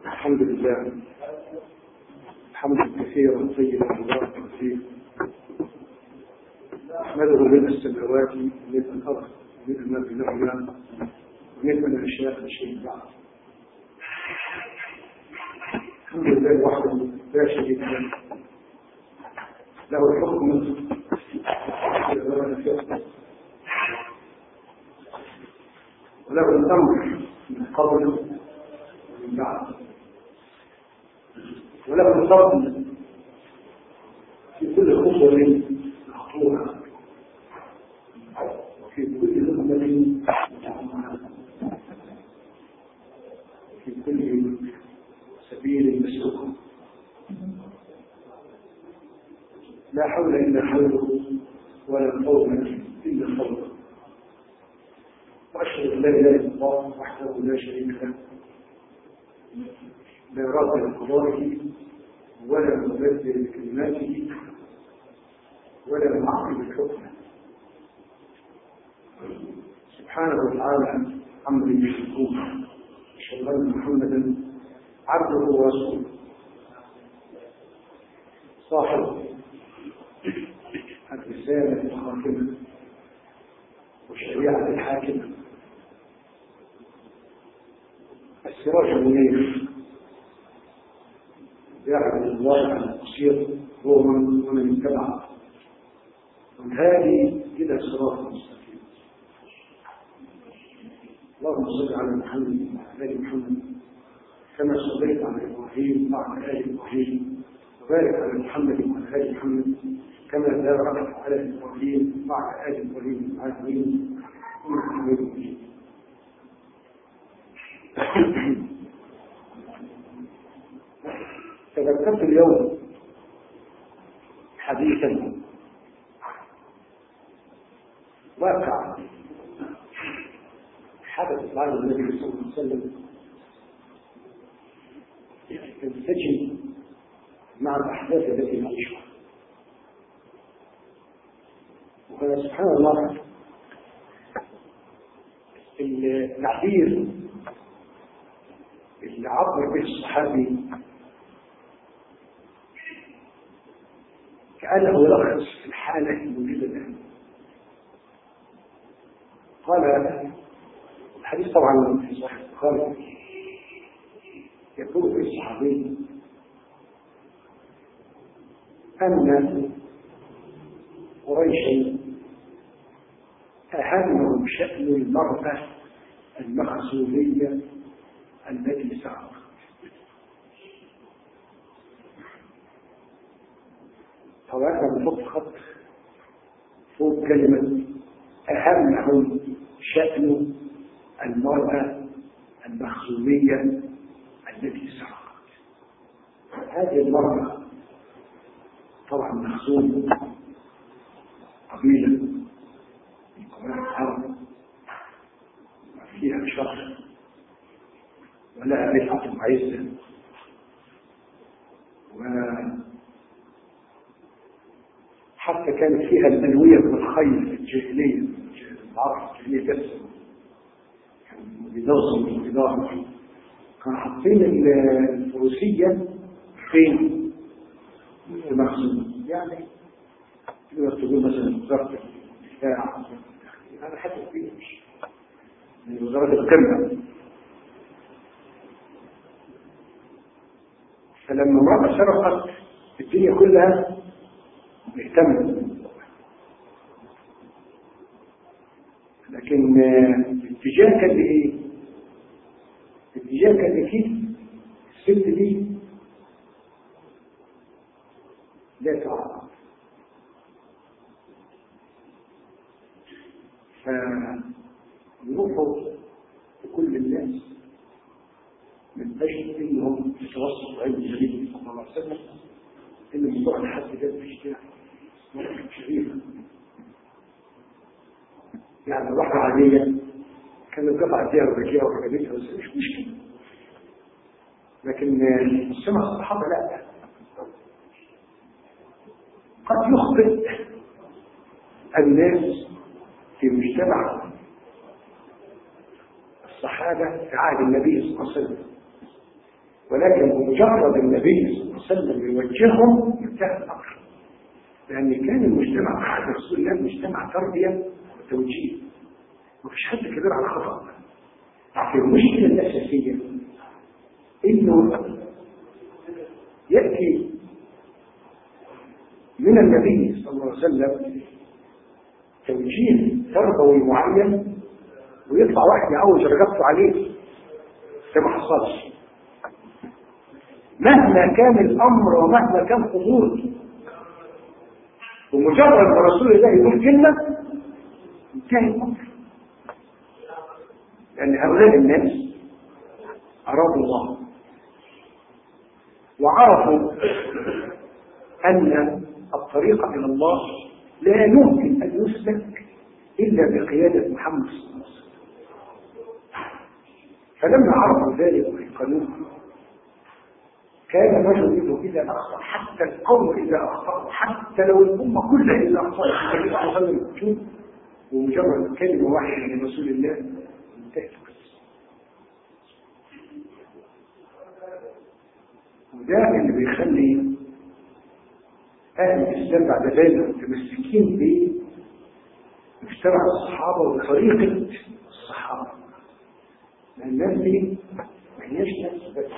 الحمد لله حمدا كثيرا طيبا مباركا فيه، احمده ملء السماوات وملء الارض وملء ما بينهما وملء ما شاء شيء بعد. الحمد لله وحده لا شريك له، له الحكم وله الامر من قبل ومن بعد، وله الفضل في كل خطوة مخطوطة وفي كل لقمة مطعمة وفي كل سبيل مسلوك. لا حول إلا حوله ولا قوة إلا قوله. وأشهد أن لا إله إلا الله وحده لا شريك له، لا راد لقضائه ولا مبدل لكلماته ولا معقب الحكم سبحانه وتعالى عما يشركون. أشهد أن محمدا عبده ورسوله صاحب الرسالة الخاتمة والشريعة الحاكمة، السراج المنير، يعبد الله على البصير هو ومن اتبعه، والهادي الى صراط مستقيم. اللهم صل على محمد وعلى ال محمد كما صليت على ابراهيم وعلى ال ابراهيم، وبارك على محمد وعلى ال محمد كما باركت على ابراهيم وعلى ال ابراهيم في العالمين انك حميد مجيد. تذكرت اليوم حديثا واقع حدث بعد النبي صلى الله عليه وسلم تنسجم مع الأحداث التي نعيشها. وسبحان الله التعبير اللي عبر به الصحابي كأنه يلخص الحالة الموجودة الآن. قال الحديث طبعا في صحيح البخاري، يقول في الصحابي أن قريشا أهمهم شأن المرأة المخزومية التي سعت. طبعا احنا بنحط خط فوق كلمة أهمهم شأن المرأة المخزومية التي سرقت. هذه المرأة طبعا مخزوم قبيلة من قبائل العرب فيها شر ولها رفعة وعزة، حتى كانت فيها الألوية والخيل في الجاهلية. العرب في الجاهلية بس كانوا بيدوسوا بالإدارة، كانوا حاطين الفروسية فين؟ في مخزون. يعني تقدر تقول مثلا وزارة الدفاع، أنا حاسس فيه من وزارة القمة. فلما امرأة سرقت الدنيا كلها مهتمة، لكن الاتجاه كان لإيه؟ الاتجاه كان لكيف الست دي لا تعرف. فيروحوا لكل الناس من أجل إنهم يتوسطوا علم النبي صلى الله عليه وسلم إن موضوع الحد ده في اجتماع ممكن شريفة. يعني واحدة عادية كانت قطعة فيها ورجليها ورجلتها بس مش مشكلة، لكن سمع الصحابة لا، قد يخطئ الناس في مجتمع الصحابة في عهد النبي صلى الله عليه وسلم ولكن بمجرد النبي صلى الله عليه وسلم يوجههم انتهى الأمر، لأن كان المجتمع بعد رسول الله مجتمع تربية وتوجيه، مفيش حد كبير على خطأ. المشكلة الأساسية إنه يأتي من النبي صلى الله عليه وسلم توجيه تربوي معين ويطلع واحد يعوج رقبته عليه، ده ما حصلش. مهما كان الأمر ومهما كان خطوره، ومجرد ما رسول الله يقول كلمة انتهى الأمر، لأن هؤلاء الناس أرادوا الله وعرفوا أن الطريق إلى الله لا يمكن أن يسلك إلا بقيادة محمد صلى الله عليه وسلم. فلما عرفوا ذلك ويقنوه كان الرجل إذا أخطأ، حتى القوم إذا أخطأوا، حتى لو الأمة كلها إذا أخطأت النبي صلى الله عليه وسلم يكتب ومجرد كلمة واحدة من رسول الله انتهت القصة. وده اللي بيخلي أهل الإسلام بعد ذلك متمسكين بمجتمع الصحابة وطريقة الصحابة، لأن الناس دي ما هياش ناس بس.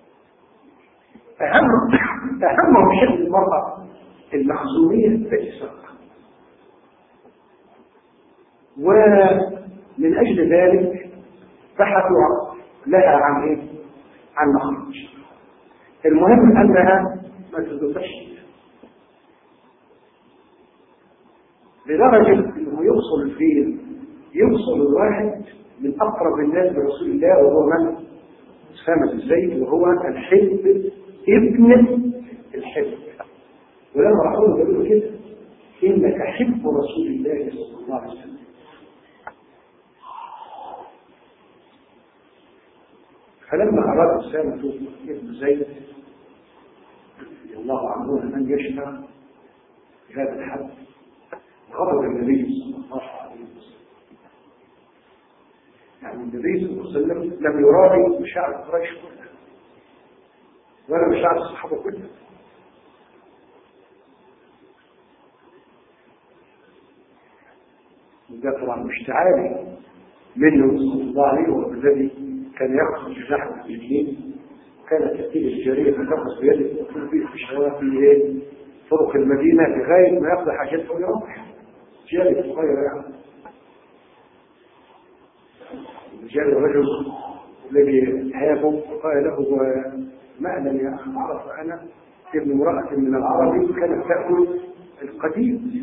أهم شيء المرأة المخزومية بالإسراء، ومن أجل ذلك بحثوا لها عن إيه؟ عن مخرج. المهم أنها ما تدفعش، لدرجة أنه يوصل الواحد من أقرب الناس برسول الله وهو من؟ أسامة بن زيد، وهو الحب ابن الحب. ولما رأوه قالوا كده إنك حب رسول الله صلى الله عليه وسلم. فلما أراد أسامة بن زيد رضي الله عنه أن يشفع بهذا الحد غضب النبي صلى الله عليه وسلم. يعني النبي صلى الله عليه وسلم لم يراعي مشاعر قريش كلها ولا مشاعر الصحابة كلها. وده طبعا مش تعالي منه صلى الله عليه وسلم، الذي كان يأخذ جناح المسلمين، وكانت تأتيه الجارية فتأخذ بيده وتقول فيه في شوارع طرق المدينة لغاية ما يقضي حاجته ويروح. جاري صغير يعني، جاري الرجل الذي هابه وقال له ما أعلم يا أخي، عرف أنا ابن امرأة من العرب كانت تأكل القديم.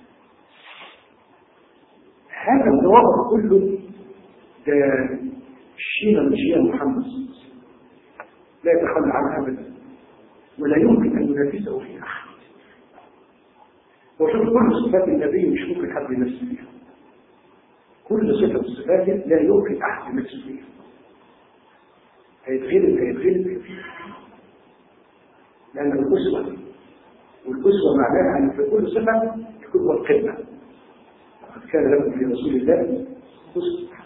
هذا الوضع كله ده الشيء من شيء محمد لا يتخلى عنه أبدا، ولا يمكن أن ينافسه في أحد. وشوف كل صفات النبي مش ممكن حد ينافس فيها، كل صفة من صفاته لا يمكن أحد ينافس فيها. هيتغلب لأن الأسوة، والأسوة معناها أن في كل صفة يكون هو القمة. وقد كان لكم في رسول الله أسوة.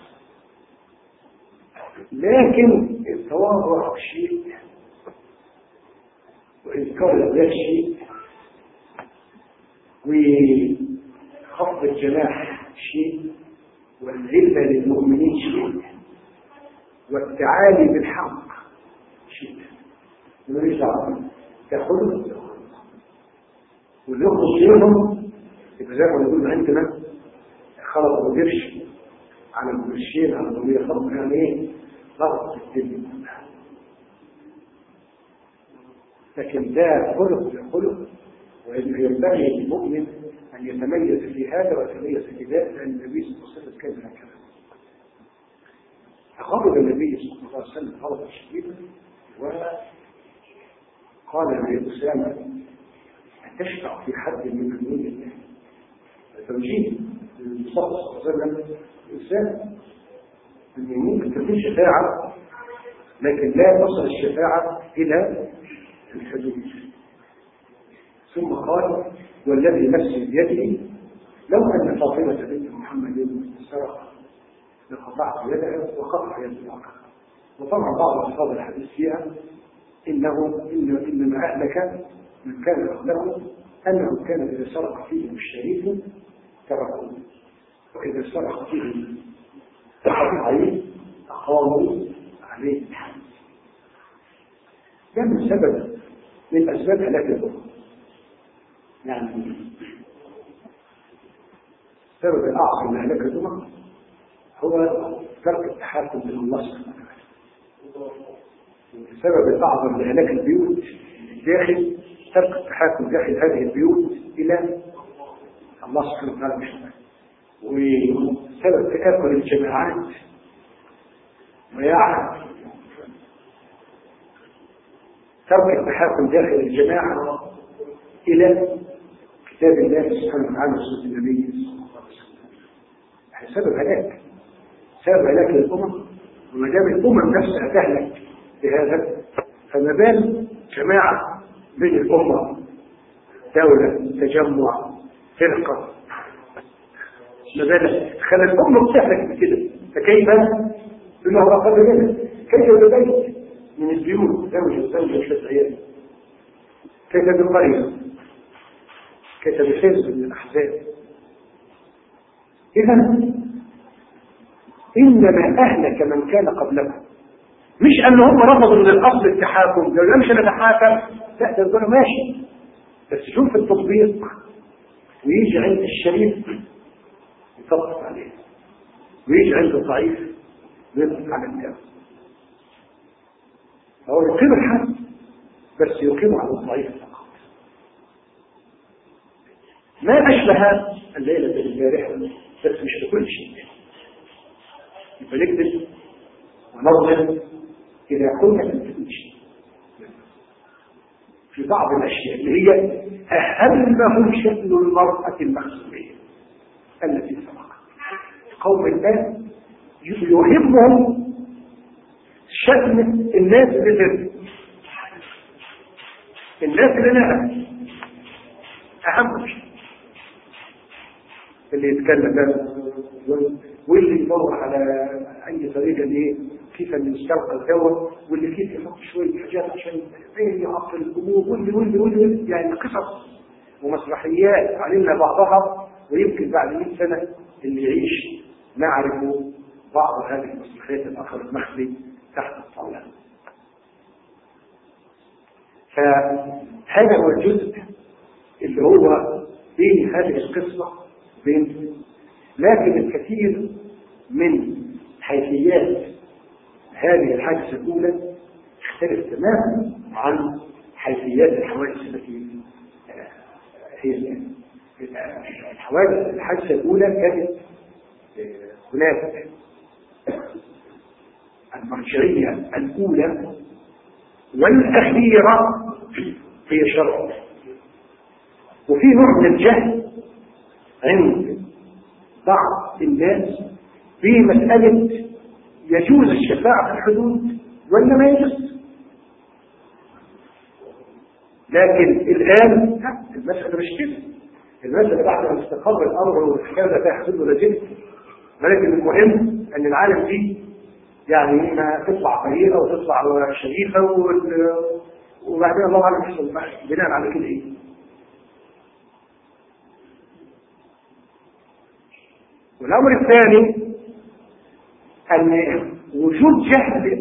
لكن التواضع شيء، وإذكار الذات شيء، وخفض الجناح شيء، والذلة للمؤمنين شيء، والتعالي بالحق شيء. وليس تأخذ واللي يخلص فيهم يبقى زي ما نقول عندنا خلط وقرش على القرشين على ضمير خلط، يعني ايه؟ ضغط الدنيا. لكن ده خلق وينبغي للمؤمن أن يتميز في هذا ويتميز في ذلك، لأن النبي صلى الله عليه وسلم كان هكذا. فغضب النبي صلى الله عليه وسلم غضبا شديدا وقال لأسامة أتشفع في حد من دون الله؟ توجيه النبي صلى الله عليه وسلم أسامة أن ممكن تكون شفاعة، لكن لا تصل الشفاعة إلى الحدود. ثم قال والذي نفسي بيده لو أن فاطمة بنت محمد سرق لقطعت يدها وقطع يد الآخر. وطبعا بعض أصحاب الحديث فيها إنما أهلك من كان قبلهم أنه كان إذا سرق فيهم الشريف تركوه، وإذا سرق فيهم الضعيف أقاموا عليه الحد. ده من سبب من أسباب هلاك الأمة. يعني السبب الأعظم لهلاك الأمة هو ترك التحاكم إلى الله سبحانه وتعالى. السبب الأعظم لهلاك البيوت داخل ترك التحاكم داخل هذه البيوت إلى الله سبحانه وتعالى مش الله. وسبب تآكل الجماعات ويعرف ترك التحاكم داخل الجماعة إلى كتاب الله سبحانه وتعالى وسنة النبي صلى الله عليه وسلم. سبب هلاك، سبب هلاك الأمم. وما دام الأمم نفسها تهلك بهذا، فما بال جماعة بين الأمة، دولة، تجمع، فرقة، ما بال خلى الأمة تهلك بكده، فكيف بما هو أقل منها؟ كيف ببيت من البيوت زوجة وثلاث عيال؟ كيف بقرية؟ كيف بحزب من الأحزاب؟ إذا إنما أهلك من كان قبلكم، مش أن هم رفضوا من الأصل التحاكم، قالوا مش نتحاكم، لا تقولوا ماشي، بس شوف التطبيق ويجي عند الشريف يطبق عليه، ويجي عند الضعيف ويطبق على الكافر. هو يقيم الحد بس يقيم على الضعيف فقط. ما أشبه الليلة البارحة، بس مش بكل شيء. يبقى نكتب ونظر إذا كنا في كل شيء، في بعض الأشياء اللي هي أهم شأن المرأة المخزومية التي سبقت. قوم الله يهمهم شأن الناس اللي نعم أهم شيء، اللي يتكلم واللي يدور على أي طريقة كيف نستوقع الدواء، واللي كيف يحط شوية حاجات عشان يعطل الأمور، واللي يعني قصص ومسرحيات علمنا بعضها، ويمكن بعد 100 سنة اللي يعيش نعرف بعض هذه المسرحيات الآخر مخفي تحت الطاولة. فهذا هو الجزء اللي هو بين هذه القصة بين، لكن الكثير من حيثيات هذه الحادثة الأولى تختلف تماما عن حيثيات الحوادث التي هي الحادثة الأولى كانت هناك المرجعية الأولى والأخيرة هي شرع، وفي نوع من الجهل عند بعض الناس في مسألة يجوز الشفاعة في الحدود ولا ما يجوز. لكن الآن المسألة مش كده، المسألة بعد أن استقر الأمر والحكاية فيها حدود ولا جد، ولكن المهم أن العالم دي يعني ما تطلع قليلة وتطلع شريفة وبعدين الله أعلم يحصل بناء على كده إيه. والأمر الثاني أن وجود جهل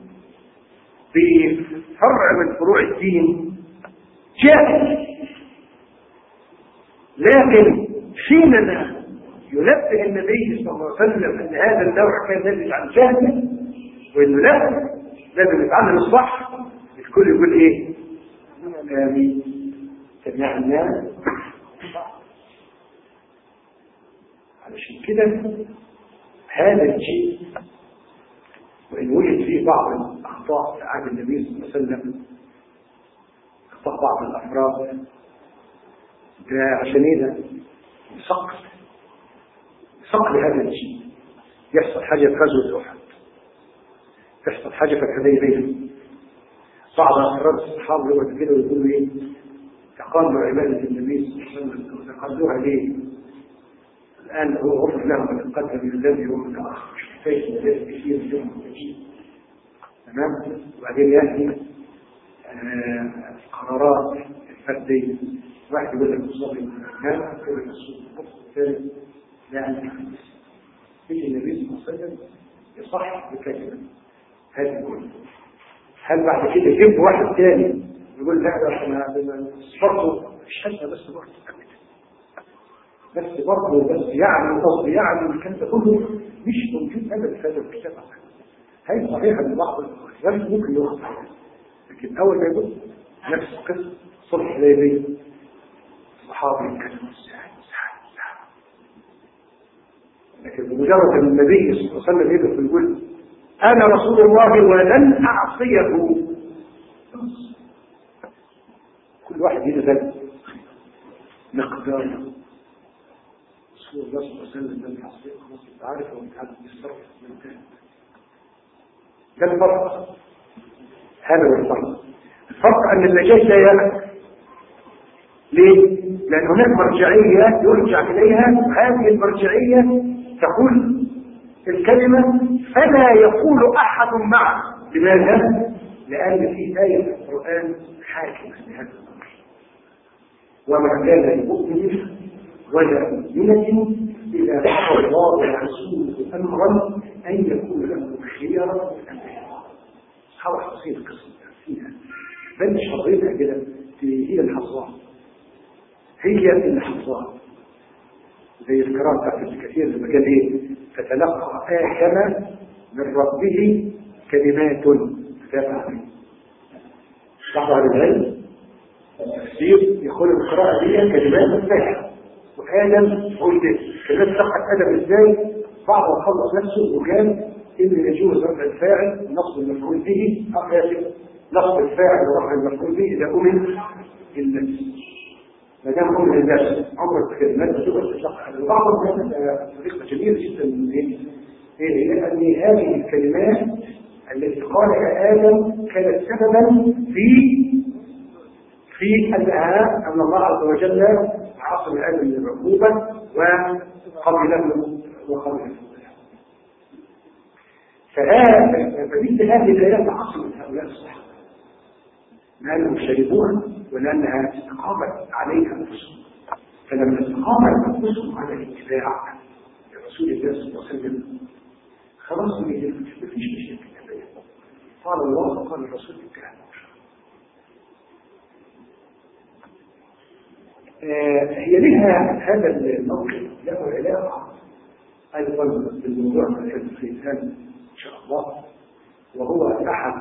في فرع من فروع الدين جاهل، لكن حينما ينبه النبي صلى الله عليه وسلم أن هذا النوع كان ناتج عن جهل، وإنه لا لازم نتعلم الصح، الكل يقول إيه؟ آمين سمعنا. علشان كده هذا الشيء وإن وجد فيه بعض الأخطاء في عهد النبي صلى الله عليه وسلم، أخطاء بعض الأفراد، ده عشان إيه؟ ده صقل هذا الشيء. يحصل حاجة في غزوة أحد، تحصل حاجة في الحديبية، بعض أفراد الصحابة يقعدوا كده ويقولوا إيه؟ تقاموا عبادة النبي صلى الله عليه وسلم وتقدوها ليه؟ الآن هو غفر لهم من قدم الذي هو متأخر، مش محتاج كثير اليوم والجيل. تمام؟ وبعدين يأتي دي واحد يقول لك مصلي الإمام يقول لك الصوت الثالث لا أنت يجي النبي صلى الله عليه وسلم يصح بكلمة هذه كلها. هل بعد كده يجيب واحد ثاني يقول لا احنا برضه مش حتى بس برضه يعني قصدي يعني الكلام ده كله مش موجود ابدا في هذا الكتاب. هي صحيحه من بعض الناس ممكن يخطئ، لكن اول ما يقول نفس القصه صلح الحديبيه صحابي كانوا لكن بمجرد ان النبي صلى الله عليه وسلم يدخل ويقول انا رسول الله ولن اعصيه، كل واحد ينزل مقدار رسول الله صلى الله عليه وسلم لن يعصيه، خلاص انت عارف هو انت عارف يتصرف من تاني. ده الفرق، هذا هو الفرق. الفرق ان النجاة لا يلك. ليه؟ لان هناك مرجعيه يرجع اليها، وهذه المرجعيه تقول الكلمه فلا يقول احد معه. لماذا؟ لان في ايه في القران حاكمه لهذا الامر، وما كان لمؤمن ولا مؤمنه اذا قضى الله ورسوله امرا ان يكون له خيره من امره. خلاص تصير القصه فيها بل مش حضرتها كده، هي الحظات، هي الحظات زي القراءة بتاعت ابن كثير لما قال ايه فتلقى آدم من ربه كلمات تفهم. بعض العلم التفسير يقول القراءة دي كلمات تفهم، وآدم قلت كلمات تفهم آدم ازاي؟ بعض خلص نفسه وقال إن يجوز رفع الفاعل نصب المفعول به نصب الفاعل ورفع المفعول به إذا أمن النفس. ما دام أمن النفس عمر الكلمات بتبقى تتلقى بعض الناس طريقة جميلة جدا هي أن هذه الكلمات التي قالها آدم كانت سببا في أن الله عز وجل عاصم آدم من العقوبة وقبله فمثل هذه الآيات عاصمة هؤلاء الصحابة لأنهم شربوها ولأنها استقامت عليها أنفسهم. فلما استقامت أنفسهم على الاتباع لرسول الله صلى الله عليه وسلم خلاص ما فيش مشاكل. قال الله وقال الرسول بالكلام. هي لها هذا الموقف له علاقة أيضا بالموضوع ما كان في الآن إن شاء الله، وهو أحد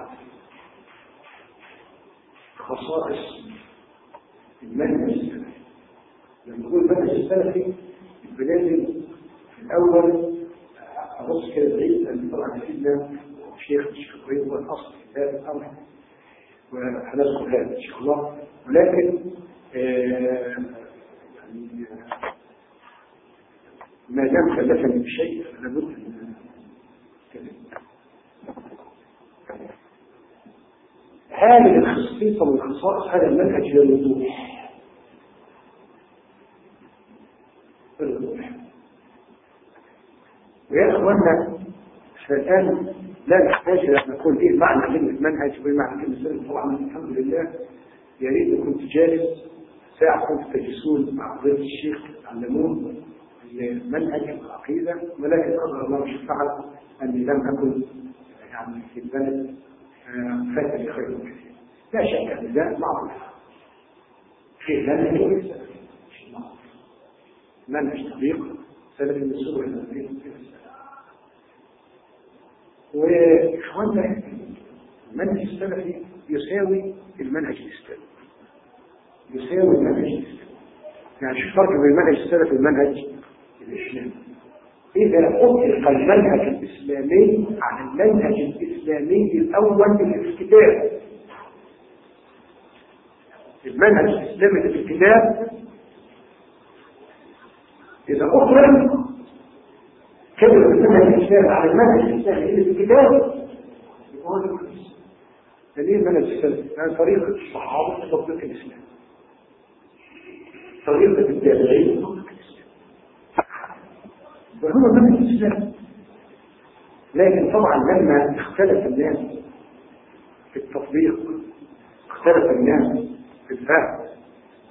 خصائص المنهج السلفي. لما نقول المنهج السلفي بلازم في الأول أبص كده بعيد أن طبعا سيدنا الشيخ الشيخ هو الأصل في هذا الأمر وهنذكر هذا إن شاء الله، ولكن ما دام كلفني بشيء لابد من هذه الخصيصة من خصائص هذا المنهج هي الوضوح. ويا اخوانا الان لا نحتاج ان نقول ايه معنى كلمه منهج وايه معنى كلمه سلف. طبعا الحمد لله يا ريت كنت جالس ساعه كنت تجلسون مع فضيله الشيخ تعلمون المنهج والعقيده، ولكن قدر الله مش فعل اني لم اكن يعني في البلد فات لي خير كثير. لا شك ان ده معروف في منهج وليس معروف منهج طريق سلف من السبل النبويه. واخواننا المنهج السلفي يساوي المنهج الاسلامي، يساوي المنهج الاسلامي. يعني شو الفرق بين المنهج السلفي والمنهج الاسلامي؟ إذا أطلق المنهج الإسلامي على المنهج الإسلامي الأول اللي في الكتاب، المنهج الإسلامي اللي في الكتاب إذا أطلق كلمة المنهج الإسلامي على المنهج الإسلامي اللي في الكتاب يقول دليل المنهج الإسلامي يعني طريقة الصحابة تطبيق الإسلام، طريقة التابعين تطبيق الإسلام، وهو منهج الإسلام. لكن طبعا لما اختلف الناس في التطبيق، اختلف الناس في الفهم،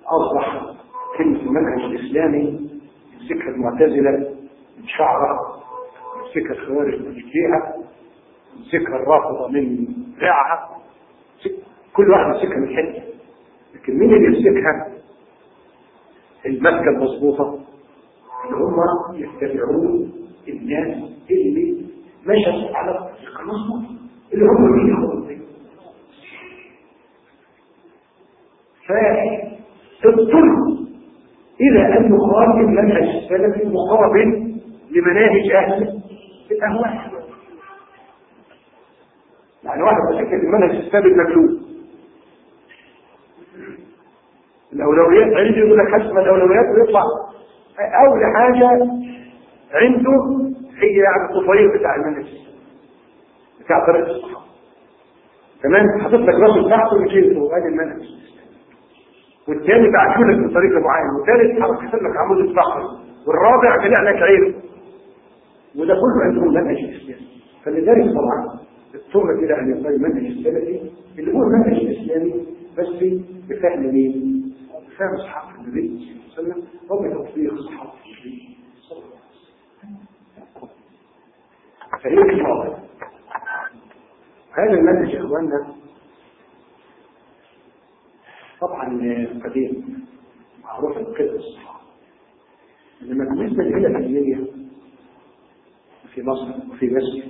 أصبح كلمة المنهج الإسلامي يمسكها المعتزلة من شعرها، يمسكها الخوارج من رجليها، يمسكها الرافضة من ذراعها، كل واحد يمسكها من حتة. لكن مين اللي يمسكها؟ المسكة المظبوطة اللي هم يتبعون الناس اللي مشت على الطريق المظبوط اللي هم مين يخوضون. فاضطر إلى أن يقارن المنهج السلفي مقابل لمناهج أهل الأهواء. يعني واحد بشكل المنهج السلفي المجلوب، الأولويات عنده يقول لك حسب الأولويات ويطلع أول حاجة عنده هي يعني الطفيل بتاع المنهج بتاع طريقة الصحابة. تمام، حطيت لك راسه تحته وجيبه وادي المنهج، والثاني بعتوا لك بطريقه معينه، والثالث حركت لك عمود الصخر، والرابع طلع لك عين، وده كله عندهم منهج الاسلامي. فلذلك طبعا اضطر الى ان يقال المنهج السلفي اللي هو المنهج الاسلامي بس بفهم مين؟ بفهم اصحاب النبي صلى الله عليه وسلم وبتطبيق اصحاب النبي صلى الله عليه وسلم. فهي الموضوع هذا المنهج يا اخواننا طبعا قديم معروف بكده الصحابه. لما بالنسبه للعلم العلميه في مصر وفي مصر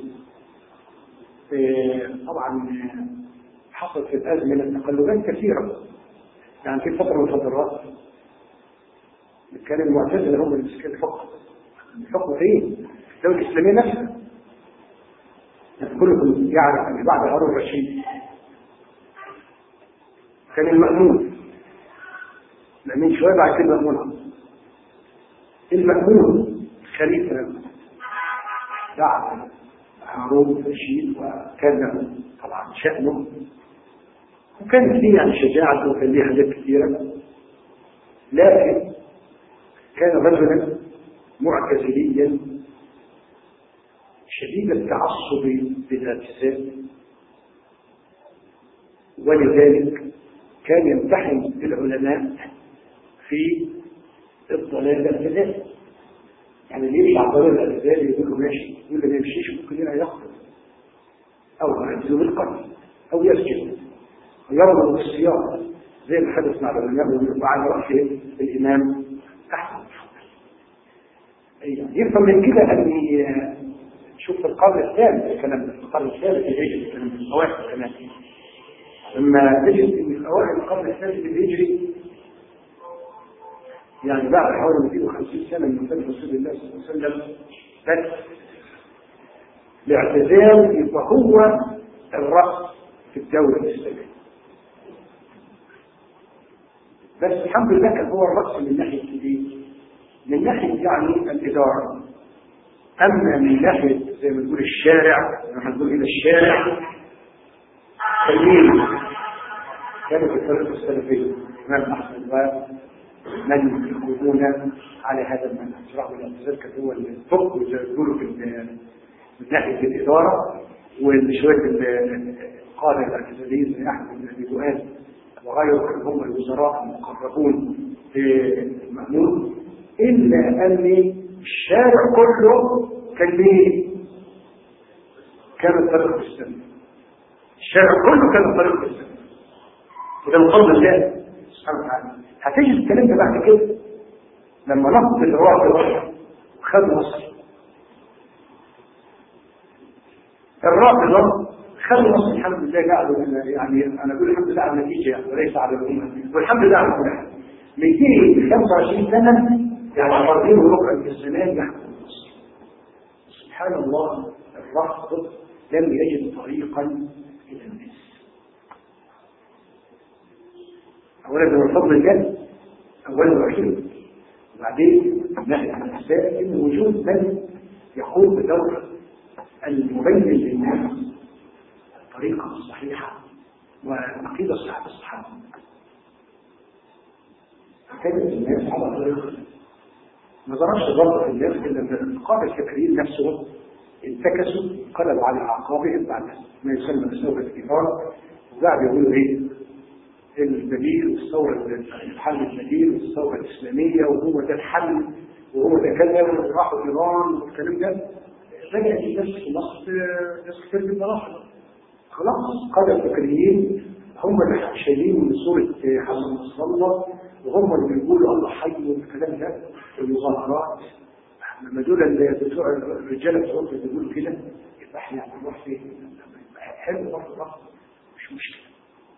طبعا حصلت في الازمنه تقلبات كثيره. يعني في فتره من الفترات كان المعتزله هم اللي مسكين الحكم فين؟ الدوله الاسلاميه نفسها. كلكم يعرف ان بعد هارون الرشيد كان المأمون شويه بعد كده المأمون خليفه بعد هارون الرشيد، وكان له طبعا شأنه وكان فيه يعني شجاعته وكان ليه حاجات كثيره، لكن كان رجلا معتزليا شديد التعصب بذات الذات، ولذلك كان يمتحن العلماء في الضلال الاعتزالي. يعني اللي يمشي على الضلال الاعتزالي يقول له ماشي، يقول له ما يمشيش ممكن يلا يقتل او يعزله بالقتل او يسجن ويرمى بالسياره زي ما حدث مع العلماء وعلى رأسه الامام احمد. يفهم من كده ان شوف القرن الثالث الكلام ده، القرن الثالث الهجري الكلام ده، اواخر كمان لما تجد ان في اوائل القرن الثالث الهجري يعني بعد حوالي 250 سنه من وفاه رسول الله صلى الله عليه وسلم بس الاعتزال يبقى هو الراس في الدوله الاسلاميه. بس الحمد لله كان هو الراس من ناحيه ايه؟ من ناحيه يعني الاداره. اما من ناحيه زي ما نقول الشارع، لما نقول الى الشارع كانوا في الطريقه السلفيه امام احمد ومن يقودون على هذا المنهج. رغم ان الاعتزال كان هو الفقه زي ما بيقولوا من ناحيه الاداره، وشويه القاده الاعتزاليين زي احمد بن ابي دؤاد وغيره هم الوزراء المقربون للمأمون، الا ان الشارع كله كان مين؟ كان الطريق الاسلامي. الشارع كله كان الطريق الاسلامي، وده من فضل الله سبحانه وتعالى. هتيجي الكلام ده بعد كده لما نقض الرافضه خد مصر. الرافضه خد مصر الحمد لله، قعدوا يعني انا اقول الحمد لله على النتيجه يعني وليس على الامه، والحمد لله على كل حال. 225 سنه يعني 40 وربع من الزمان يحكم مصر. سبحان الله، الرافض لم يجد طريقا الى الناس. اولا من فضل الله اولا واخيرا، وبعدين ناحيه الاسباب ان وجود من يقوم بدور المبين للناس الطريقه الصحيحه والعقيده الصحيحه الصحابه. فكانت الناس على طريقه ما ظهرش ضرر الناس الا ان القاده الفكريين نفسهم انتكسوا انقلبوا على اعقابهم بعد ما يسمى بثوره الاثاره، وقعدوا يقولوا ايه؟ البديل والثورة الحل البديل والثورة الإسلامية وهو ده الحل وهو ده كذا وراحوا إيران والكلام ده. رجعت الناس في مصر ناس كتير من المراحل خلاص قادة الفكريين هم اللي شايلين من صورة حسن نصر الله وهم اللي بيقولوا الله حي والكلام ده والمظاهرات. لما دول بتوع الرجاله بتوع بيقولوا كده يبقى احنا هنروح فين؟ حلو برضه مش مشكله.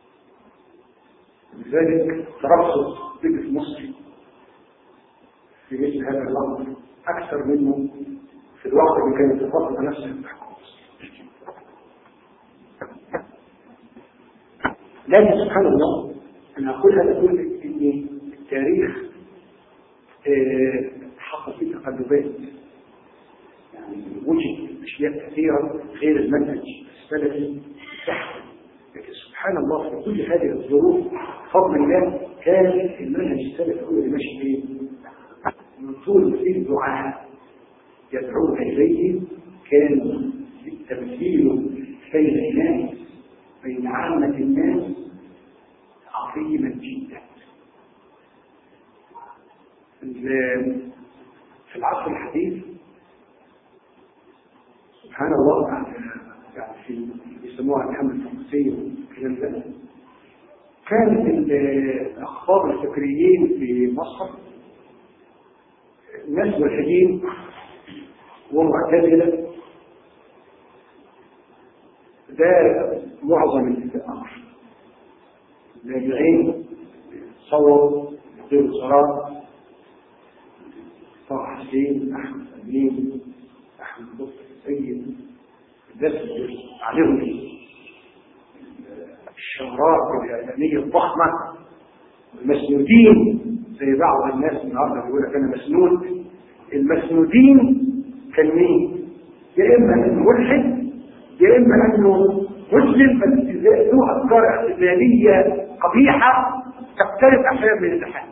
لذلك ترصد ضد مصر في مثل هذا الامر اكثر منه في الوقت اللي كانت تفضل نفسها تحكم مصر. لكن سبحان الله انا اقول هذا كله ان التاريخ حصل فيه تقلبات، يعني وجد اشياء كثيره غير المنهج السلفي تحت، لكن سبحان الله في كل هذه الظروف فضل الله كان المنهج السلفي هو اللي ماشي فيه من طول في الدعاء يدعون اليه، كان التمثيل بين الناس بين عامه الناس عظيما جدا. في العصر الحديث سبحان الله يعني في يسموها الحمل الفرنسي والكلام ده، كانت الاخبار الفكريين في مصر ناس ملحدين ومعتزله، ده معظم الامر. اللاجئين صور دير القرار طه حسين احمد امين احمد لطفي السيد الناس عليهم الشهرات الاعلاميه الضخمه المسنودين زي بعض الناس النهارده بيقول لك انا مسنود. المسنودين كان مين؟ يا اما انه ملحد يا اما انه مسلم بس له افكار اعتزاليه قبيحه تقترب احيانا من الالحاد.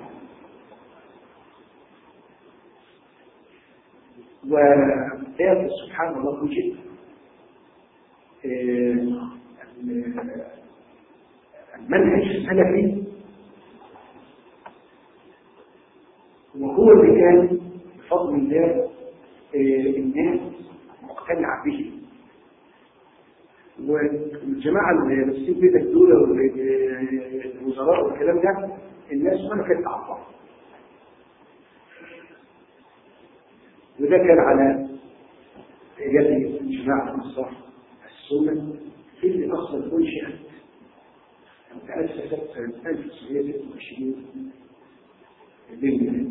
وآيات سبحان الله وجد المنهج السلفي وهو اللي كان بفضل الله الناس مقتنعة به، والجماعة اللي ماسكين بيت الدولة والوزراء والكلام ده الناس ما كانت تعرفها، وده كان على يد جماعة النصارى السنة اللي أصلا أنشئت تأسست سنة 1926 بالميلاد.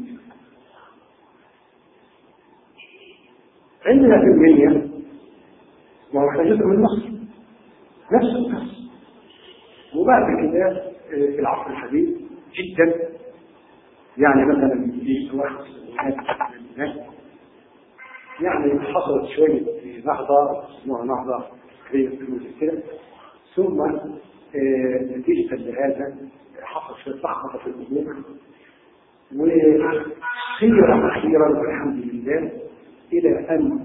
عندنا في المنيا وهو جزء من مصر نفس القصة، وبعد كده في العصر الحديث جدا يعني مثلا في أواخر السنوات يعني حصلت شوية نهضة اسمها نهضة فكرية كده، ثم نتيجة لهذا حصل شوية لخبطة في الأمور، وخيرا أخيرا والحمد لله إلى أن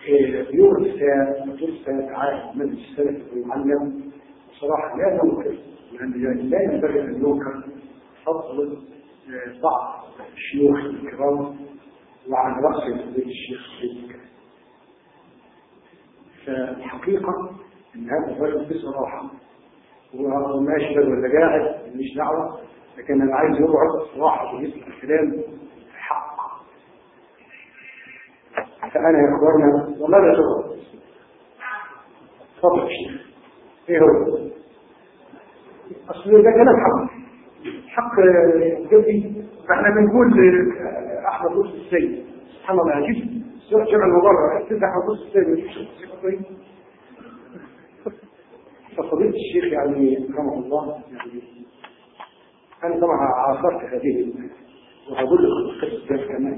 ترسى عهد المنهج السلفي ويعلم. بصراحة لا ننكر لأن لا ينبغي أن ينكر فضل بعض الشيوخ الكرام وعن رأس فضيلة الشيخ سيد. فالحقيقة أن هذا الرجل بصراحة هو ماشي ولا قاعد مش دعوة، لكن أنا عايز يقعد صراحة ويسمع الكلام حق. فأنا يا إخواننا والله لا تقعد تفضل الشيخ إيه هو؟ أصل ده كلام حق جدي. فإحنا بنقول أحمد لطفي السيد سبحان الله عجيب سورة جمع المبرر أحمد لطفي السيد. ففضيلة الشيخ يعني رحمه الله يعني أنا طبعا عاصرت هذه وهقول لك القصة كمان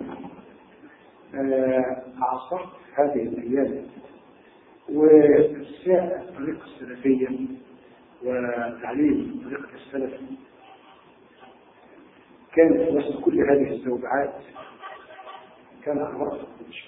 عاصرت هذه الأيام وإرساء الطريقة السلفية وتعليم طريقة السلف كانت في وسط كل هذه الزوبعات كان أخبرت بالشيخ.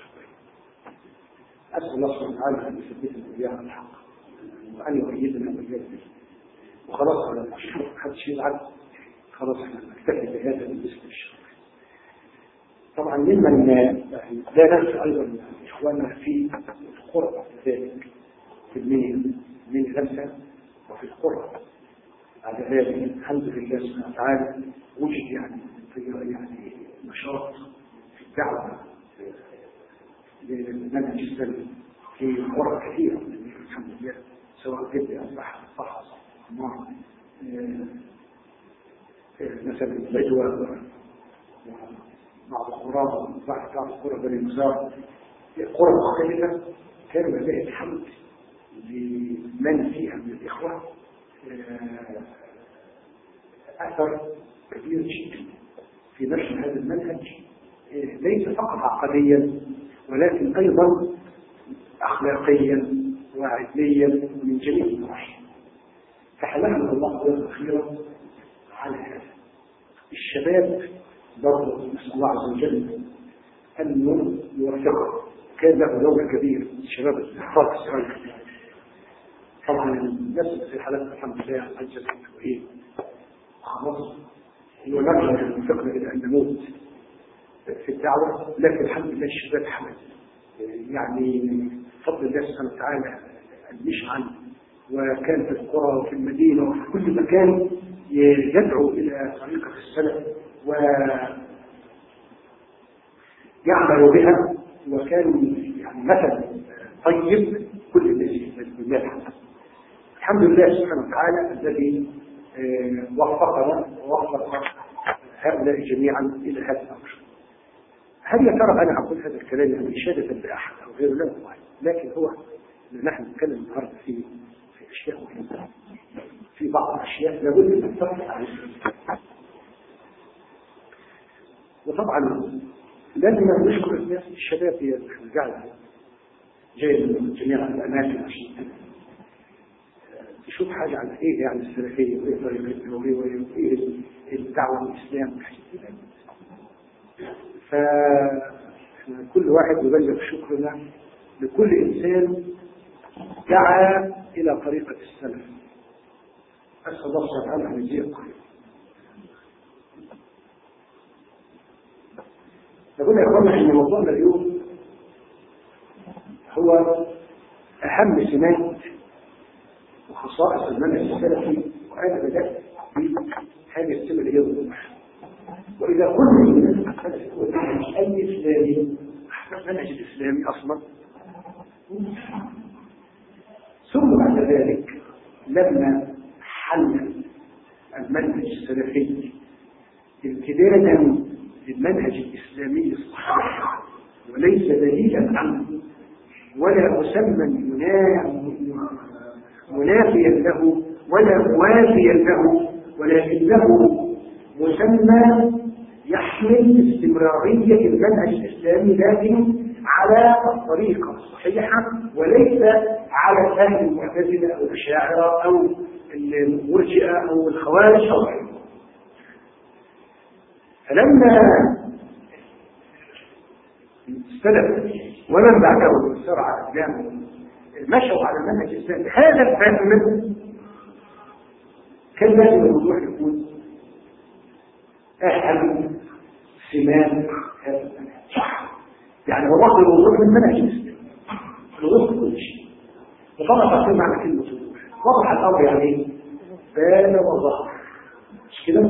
أسأل الله سبحانه وتعالى أن يثبتنا وإياه على الحق وأن يؤيدنا وإياه به. وخلاص على الشيخ محدش يزعل، خلاص احنا نكتفي بهذا بالنسبه للشيخ. طبعا ممن لا ننسى ايضا اخواننا في القرى ذلك في المنيا نفسها وفي القرى على ذلك الحمد لله سبحانه وتعالى وجد يعني نشاط في الدعوه للمنهج السلمي في قرى كثيره الحمد لله، سواء جدة أو فحص عمار مثلا البدوى بعض القرى بعض القرى بني مزار، قرى مختلفة كان لله الحمد لمن فيها من الإخوة أثر كبير جدا في نشر هذا المنهج، ليس فقط عقديا ولكن أيضا أخلاقيا وعلميا من جميع النواحي. فحمدنا الله جل خيرا على هذا. الشباب برضه نسأل الله عز وجل أن يوفقه، كان له دور كبير الشباب الحفاظ الصغير. طبعا الناس في حالات الحمد لله عجزت وإيه خلاص ونرجع الفقر إلى أن نموت في الدعوة، لكن الحمد لله الشباب حمد يعني بفضل الله سبحانه وتعالى المشعل، وكان في القرى وفي المدينة وفي كل مكان يدعو إلى طريقة السلف ويعمل بها، وكان يعني مثل طيب كل الناس بالله. الحمد لله سبحانه وتعالى الذي وفقنا ووفق هؤلاء جميعا إلى هذا الأمر. هل يا ترى أنا أقول هذا الكلام يعني إشادة بأحد أو غيره؟ لا والله، لكن هو نحن نتكلم النهارده في أشياء مهمة، في بعض الأشياء لابد أن نتفق عليها. وطبعا لازم نشكر الناس الشباب هي الرجال جاي من جميع الأماكن عشان تشوف حاجة عن إيه يعني السلفية وإيه طريقة التنوير وإيه الدعوة الإسلام. فكل واحد يبلغ شكرنا لكل إنسان دعا إلى طريقة السلف. أسأل الله سبحانه وتعالى أن يجزيكم. نقول يا إخوانا إن موضوعنا اليوم هو أهم سمات وخصائص المنهج السلفي، وأنا بدأت بهذه السمة اللي هي الوضوح. وإذا قلنا إن المنهج السلفي هو المنهج الإسلامي، المنهج الإسلامي أصلا، ثم بعد ذلك لما حل المنهج السلفي امتدادا للمنهج الإسلامي الصحيح وليس دليلا عنه ولا مسمى منافيا له ولا موافيا له، ولكنه مسمى يحمل استمرارية المنهج الإسلامي لكن على الطريقة الصحيحة وليس على فهم المعتزلة أو الأشاعرة أو المرجئة أو الخوارج أو غيرهم. فلما السلف ومن بعده الشرع الإسلامي مشوا على المنهج الإسلامي هذا الفهم، كان لازم الوضوح يكون أهم سمات هذا المنهج. يعني هو واخد الوضوح من منهج الإسلام، الوضوح كل شيء. وطبعا تقول معنى كلمة وضوح، وضح الأمر يعني بان وظهر، مش كده؟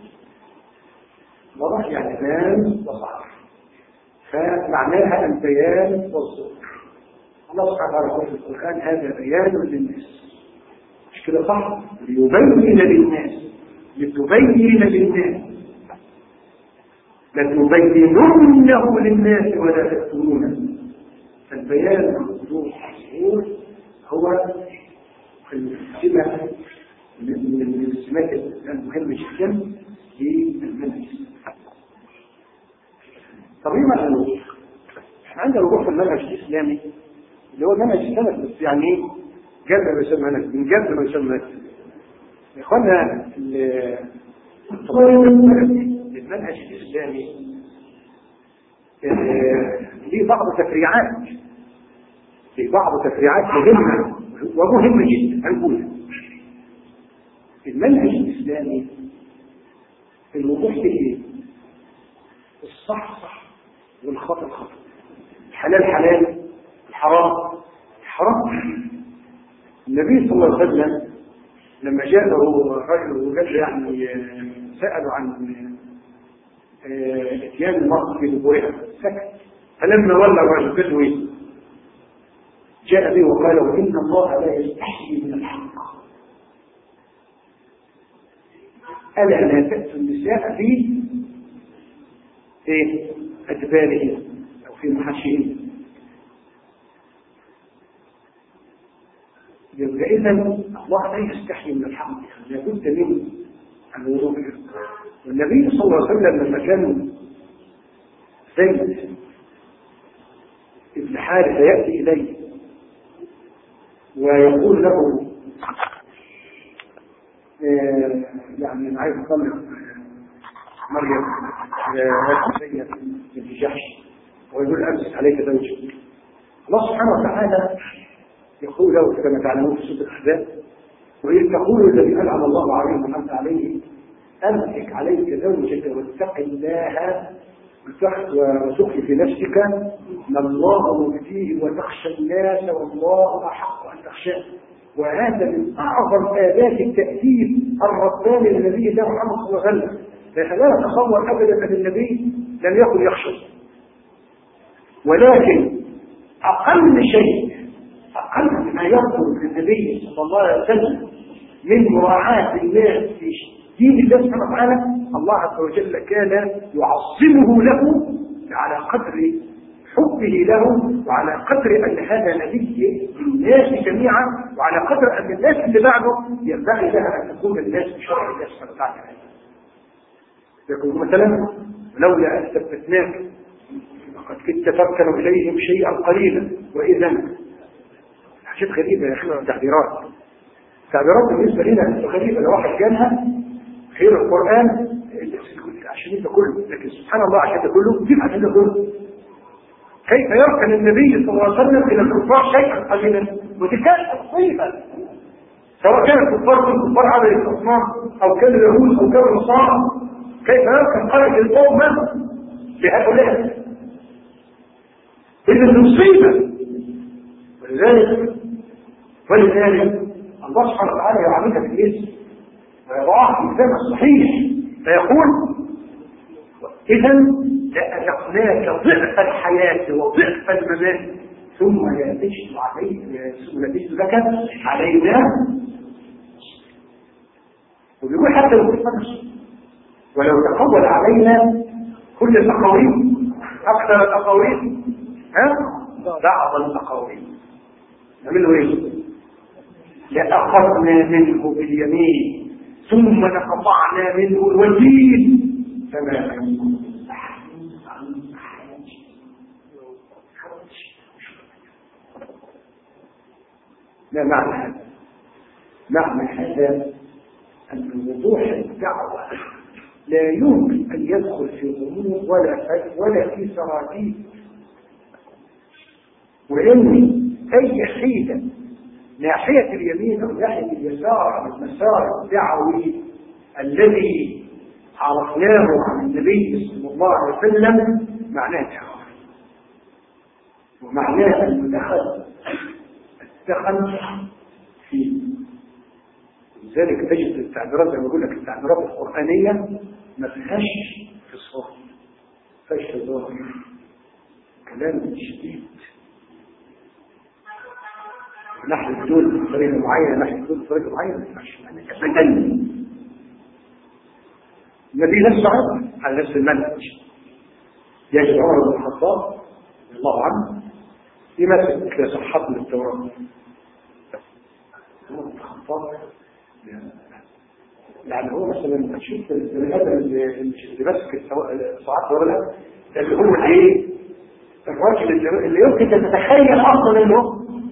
وضح يعني بان وظهر، فمعناها البيان والظهور. الله سبحانه وتعالى في القرآن هذا بيان للناس، مش كده صح؟ ليبين للناس، لتبين للناس، لتبيننه للناس ولا تكتمونه. فالبيان والوضوح والظهور هو السمة من السمات المهمة جدا للمنهج. طب ايه معنى الوضوح؟ احنا عندنا الوضوح في المنهج الإسلامي اللي هو المنهج السلفي، بس يعني ايه؟ جد ما يسمى منهج، من جد ما يسمى منهج. يا اخوانا المنهج الإسلامي ليه بعض تفريعات، في بعض تفريعات مهمة ومهمة جدا هنقولها. المنهج الإسلامي الوضوح فيه إيه؟ الصح صح والخطأ خطأ، الحلال حلال، الحرام حرام. النبي صلى الله عليه وسلم لما جاءه رجل وقال يعني سألوا عن اتيان المرأة في دبرها سكت، فلما ولى الرجل قال له جاء به وقال وإن الله لا يستحيي من الحق، ألا لا تأتوا النساء في أدبارهم أو في محاشيهم. يبقى إذا الله لا يستحيي من الحق، لابد من الوضوء. والنبي صلى الله عليه وسلم لما كان زيد ابن حارثة يأتي إليه ويقول له يعني أنا عايز أطلق مريم زينب بنت جحش، ويقول أمسك عليك زوجك. الله سبحانه وتعالى يقول له كما تعلمون في سورة الأحزاب وإذ تقول الذي أنعم الله عليه وأنعمت عليه أمسك عليك زوجك واتق الله وتخفي في نفسك ما الله مبديه وتخشى الناس والله أحق أن تخشاه. وهذا من أعظم آلات التأثير الرباني للنبي الله محمد صلى الله عليه وسلم. فلا نتصور أبدا أن النبي لم يكن يخشى، ولكن أقل شيء أقل ما يطلب النبي صلى الله عليه وسلم من مراعاة الناس في دين الله سبحانه وتعالى، الله عز وجل كان يعظمه له على قدر حبه له، وعلى قدر أن هذا نبي للناس جميعا، وعلى قدر أن الناس اللي بعده ينبغي لها أن تكون الناس بشرع الله سبحانه وتعالى. يقول مثلا لولا أن ثبتناك لقد كنت تركن إليهم شيئا قليلا وإذا حاجات غريبة يا أخي. تعبيرات بالنسبة لنا غريبة. لو واحد كانها خير القرآن عشان ده كله، لكن سبحان الله عشان ده كله كيف عشان ده كله؟ كيف يركن النبي صلى الله عليه وسلم إلى الكفار شيئا قليلا؟ ودي كانت مصيبة، سواء كان الكفار عبد الأصنام أو كان اليهود أو كان النصارى. كيف يركن قائد الأمة بهؤلاء؟ إذا مصيبة. ولذلك الله سبحانه وتعالى يعاملها بالاسم ويضعها في الميزان الصحيح، فيقول إذا لأذقناك ضعف الحياة وضعف الممات ثم لا تجد لك علينا. وبيقول حتى لو تفرش ولو تقول علينا كل الأقاويل أكثر الأقاويل بعض الأقاويل نعمل له إيه؟ لأخذنا منه باليمين ثم لقطعنا منه الوتين فما يمكن. ما معنى هذا؟ معنى هذا أن وضوح الدعوة لا يمكن أن يدخل في غموض ولا في سراديب، وإن أي حيلة ناحية اليمين أو ناحية اليسار من المسار الدعوي الذي عرفناه عن النبي صلى الله عليه وسلم معناه دعوة، ومعناه أن دخل فيه. لذلك تجد التعبيرات زي ما بقول لك التعبيرات القرآنية ما فيهاش فصال، ما فيهاش تظاهر، كلام شديد. نحن بدون طريقة معينة، نحن بدون طريقة معينة أبدا. النبي نفسه على نفس المنهج. يجب عمر بن الخطاب رضي الله عنه يمسك صحات من التوراة. عمر بن الخطاب يعني هو مثلا شفت البني ادم اللي ماسك الصحات ولا اللي هو ايه الراجل اللي يمكن ان تتخيل اصلا انه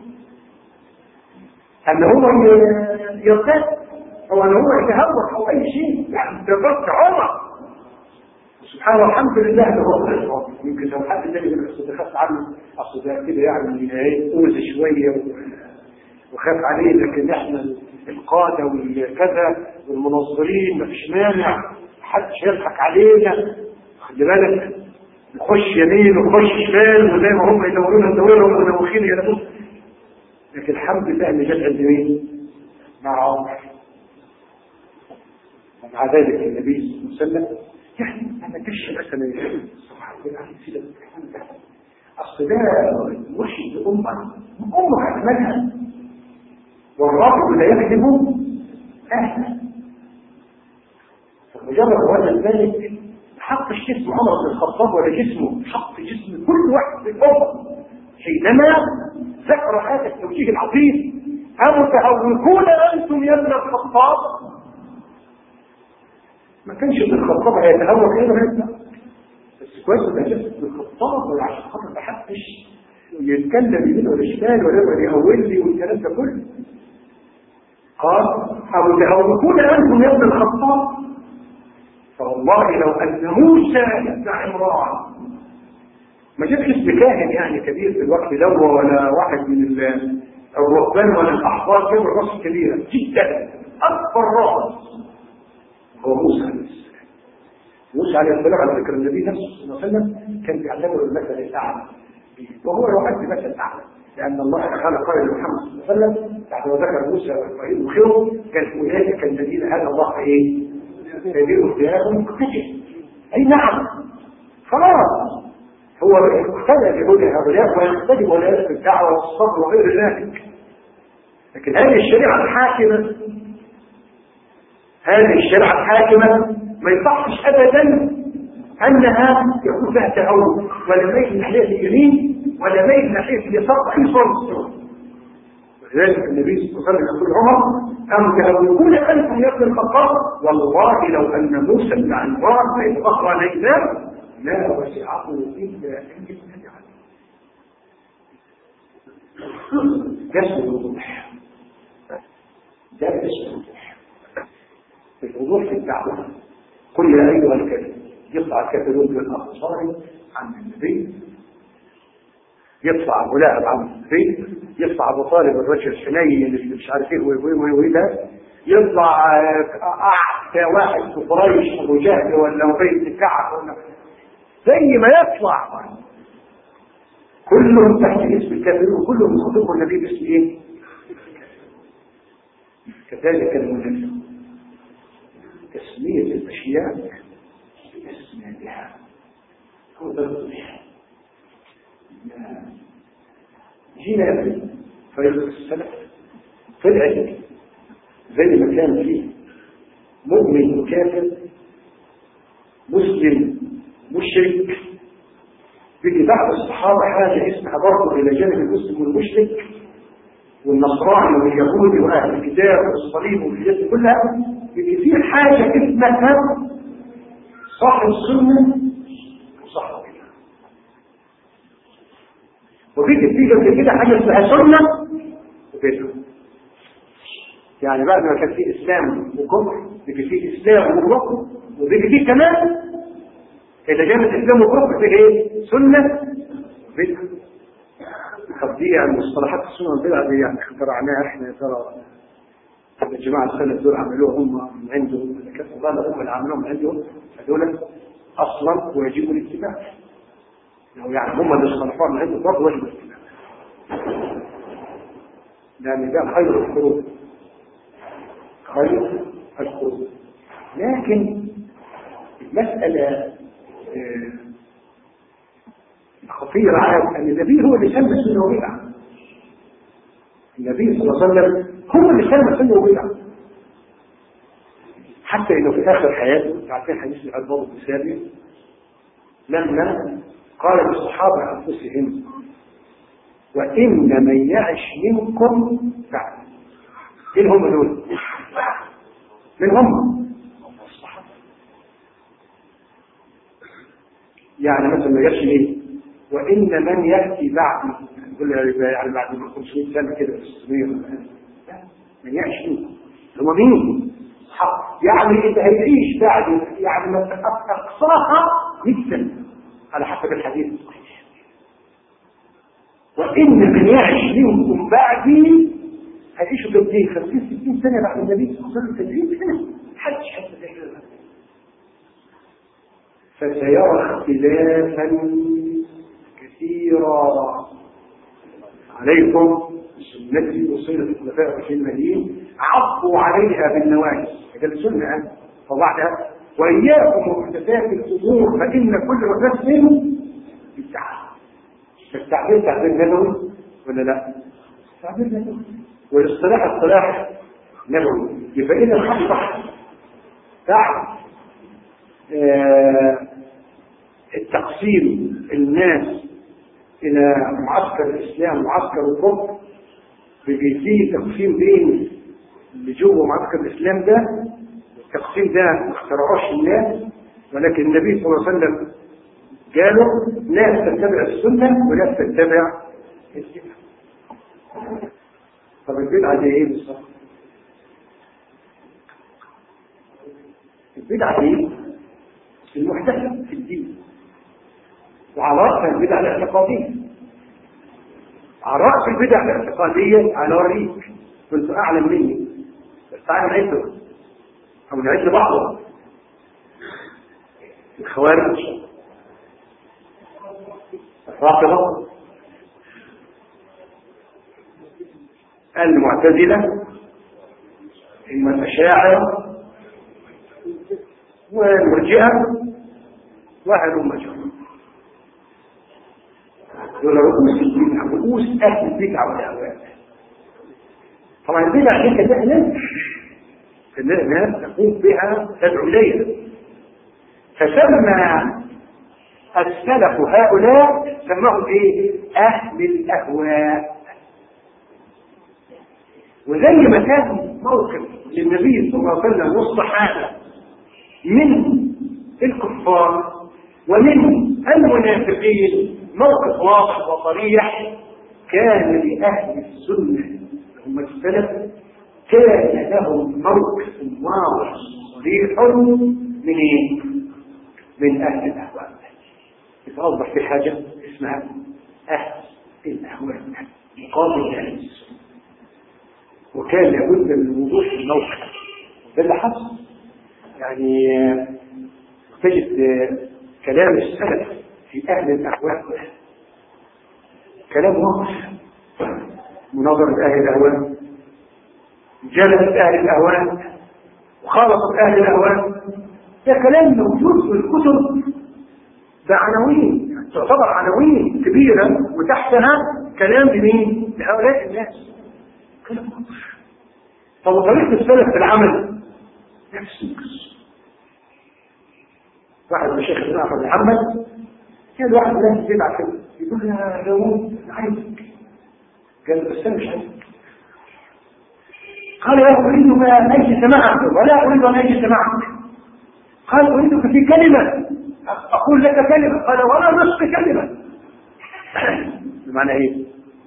يرتد او ان هو يتهور او اي شيء، يعني بالضبط عمر سبحان الله. الحمد لله ده هو يمكن لو حد النبي يقصد خاف عنه اصل ده كده يعني اوزي شويه وخاف عليه، لكن احنا القادة والكذا والمنظرين مفيش مانع، محدش يضحك علينا، خلي بالك نخش يمين ونخش شمال وزي ما هم يدورونا ندورهم ومنوخين يلاقونا. لكن الحمد لله ان جت عند مين؟ مع عمر. ومع ذلك النبي صلى الله عليه وسلم يعني ما كانش مثلا سبحان الله عليه سيدنا محمد اصل ده مرشد امه اكملها والرب لا يكذب اهله. فمجرد وجد ذلك حط جسم عمر بن الخطاب ولا جسمه، حط جسم كل واحد في الامه حينما ذكر هذا التوجيه العظيم: أمتهوكون أنتم يا ابن الخطاب؟ ما كانش ابن الخطاب هيتهوك هنا بس كويس ما كانش ابن الخطاب ولا عشان خاطر ما حدش يتكلم يمين ولا شمال ولا يقول لي والكلام ده كله. قال: أمتهوكون أنتم يا ابن الخطاب؟ فوالله لو أن موسى ابن عمران ما جابش اسم كاهن يعني كبير في الوقت ده ولا واحد من الرهبان ولا الأحبار، جاب الراس كبيرة جدا أكبر راس هو موسى عليه السلام. موسى عليه السلام على فكرة النبي نفسه صلى الله عليه وسلم كان بيعلمه المثل الأعلى، وهو يؤدي مثل الأعلى، لأن الله تعالى قال لمحمد صلى الله عليه وسلم بعد ما ذكر موسى وإبراهيم وخيره كان أولئك الذين هدى الله إيه؟ يديروا اختيارهم كتب. أي نعم خلاص هو اقتدى بهدى هؤلاء ويقتدي بهؤلاء الدعوة والصبر وغير ذلك. لكن هذه الشريعة الحاكمة، هذه الشريعة الحاكمة ما يصحش أبدا أنها يكون فيها تهوك ولا ميل ناحية اليمين ولا ميل ناحية اليسار أي صوت. ولذلك النبي صلى الله عليه وسلم يقول عمر: أمتهوكون أنتم يا ابن الخطاب؟ والله لو أن موسى بن عمران فإن أخرى نيناه لا وسعه إلا أن يتبع. جسم الوضوح، ده جسم الوضوح، الوضوح في الدعوة. قل يا أيها الكافرون، يطلع الكافرون بالأبصار عن النبي، يطلع ملاعب عن النبي، يطلع أبو طالب الرجل الحنين اللي مش عارف ايه وده، يطلع أعتى واحد في قريش أبو جهل ولا أبي بن كعب ولا زي ما يطلع كلهم تحت اسم الكافرين وكلهم يخاطبوا النبي باسم ايه؟ كذلك المنافق تسمية الأشياء بأسمائها هو ده الصحيح. جينا فريق السلف طلعت زي ما كان فيه مؤمن وكافر، مسلم مشرك، بيجي بعض الصحابة حاجة اسمها برضه إلى جانب المسلم والمشرك والنصراني واليهودي وأهل الكتاب والصليب والحاجات كلها، بيجي فيه حاجة اسمها صاحب السنة وصاحب البدعة. وبيجي فيه كده حاجة اسمها سنة وبدعة. يعني بعد ما كان فيه إسلام وكفر بيجي فيه إسلام وكفر، وبيجي فيه كمان إذا جانب الإسلام وكفر فيه إيه؟ سنة بدعة. طب دي يعني مصطلحات السنة والبدعة دي يعني اخترعناها احنا يا ترى الجماعة السنة دول عملوها هم من عندهم ولا كيف؟ والله هم اللي عملوهم من عندهم هذول أصلا ويجب الاتباع. لو يعني هم اللي اصطلحوها من عندهم برضه واجب الاتباع. لأن ده خير القرون، خير القرون. لكن المسألة خطيرة على أن النبي هو اللي سمى السنة وبدعة. النبي صلى الله عليه وسلم هو اللي سمى السنة وبدعة، حتى إنه في آخر حياته تعرفين حديث العباد بن ثابت لما قال للصحابة أنفسهم: وإن من يعش منكم بعد. إيه هم دول؟ من هم؟ الصحابة. يعني مثلا ما يعش ليه؟ وإن من يأتي بعد، يعني بعد 500 سنة كده في 600 من يعش منكم هم مين؟ يعني انت هتعيش بعد يعني ما تقصاها 100 سنة على حسب الحديث الصحيح. وإن من يعش منكم بعدي هيعيشوا قد ايه؟ 50 60 سنه بعد النبي صلى الله عليه وسلم، 30 سنه، محدش حتى زي كده. فسيرى اختلافا كثيرا. عليكم سنتي وسنة الخلفاء الراشدين المهديين، عضوا عليها بالنواجذ، هذا السنة. فبعدها وإياكم ومحدثات الأمور فإن كل محدث بدعة. التعبير تعبير نبوي ولا لا؟ تعبير نبوي، والاصطلاح اصطلاح نبوي. يبقى إذا الخطة تعب التقسيم الناس إلى معسكر الإسلام ومعسكر الكفر، بيجي تقسيم بين اللي جوه معسكر الإسلام ده. التقسيم ده ما اخترعوش الناس، ولكن النبي صلى الله عليه وسلم قالوا ناس تتبع السنة وناس تتبع البدعة. طب البدعة دي ايه بالظبط؟ البدعة دي المحدثة في الدين، وعلى رأس البدع الاعتقادية. على رأس البدع الاعتقادية على وريك كنت أعلم مني، بس تعالى نعيده أو نعيد بعضه. الخوارج، الرافضة، المعتزلة، الأشاعرة، والمرجئة، وأهل المجرى. دول رؤوس أهل البدع والأهواء. طبعا البدع دي كتهنا الناس تقوم بها تدعو إليها، فسمى السلف هؤلاء سماهم ايه؟ أهل الأهواء. وزي ما كان موقف للنبي صلى الله عليه وسلم والصحابة من الكفار ومن المنافقين موقف واضح وصريح، كان لأهل السنة هم السلف كان لهم موقف واضح صريح من ايه؟ من أهل الأهواء. يتوضح في حاجة اسمها أهل الأهواء مقابل أهل السنة، وكان لابد من وضوح الموقف. ده اللي حصل. يعني تجد كلام السلف في أهل الأهواء كلام واضح، مناظرة أهل الأهواء، جلسة أهل الأهواء، وخالطة أهل الأهواء. ده كلام موجود في الكتب بعناوين، تعتبر عناوين كبيرة وتحتها كلام لمين؟ لهؤلاء الناس. كلام واضح. طب طريقة السلف في العمل نفس القصة. واحد من الشيخ ابن أحمد محمد كان واحد من الناس يدعى كده يقول يا داوود عايزك. قال بس أنا مش عايزك. قال لا أريد ما أجلس معك ولا أريد أن أجلس معك. قال أريدك في كلمة أقول لك كلمة. قال ولا نصف كلمة. بمعنى إيه؟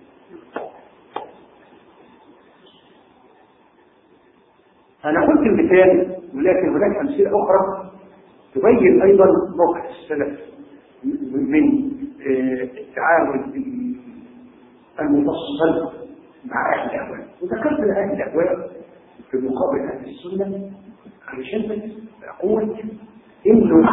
أنا قلت المثال، ولكن هناك أمثلة أخرى تبين أيضا موقف السلف من التعامل المفصل مع أهل الأهواء. وذكرت أهل الأهواء في مقابل أهل السنة علشان أقول إنه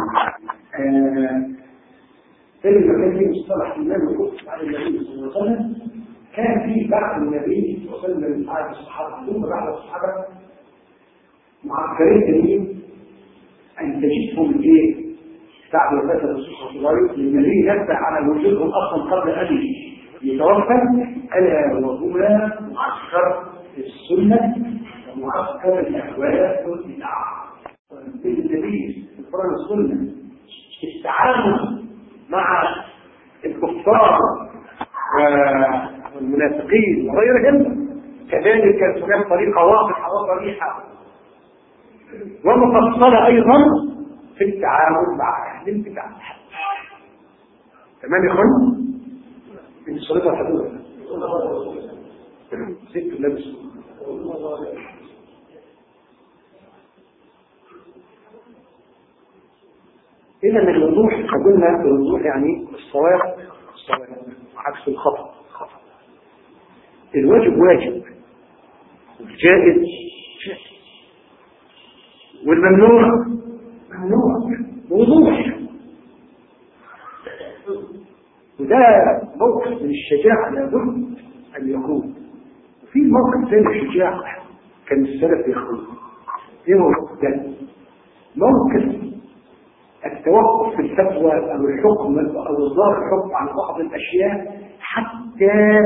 لما كان في مصطلح الإمام القدس على النبي صلى الله عليه وسلم، كان في بعد النبي صلى الله عليه وسلم من بعد الصحابة ثم بعد الصحابة معسكرين تانيين أن تجدهم الإيه؟ بعد وفاة الرسول صلى الله عليه وسلم النبي نبه على وجودهم أصلا قبل أن يتوفى، ألا وهما معسكر السنة ومعسكر الأهواء والبدع. النبي في القرآن والسنة التعامل مع الكفار والمنافقين وغيرهم كذلك كانت هناك طريقة واضحة وصريحة ومفصلة أيضا في التعامل مع أهل البدع. تمام يا اخوان؟ انت صليتها الحدود ست لبس. إذا الوضوح قلنا الوضوح يعني الصواب عكس الخطأ. الواجب واجب جائز والممنوع ممنوع بوضوح. وده موقف من الشجاعة لابد أن يكون. وفي موقف ثاني شجاع كان السلف يقول ايه موقف ده؟ موقف التوقف في الفتوى أو الحكم أو إصدار الحكم عن بعض الأشياء حتى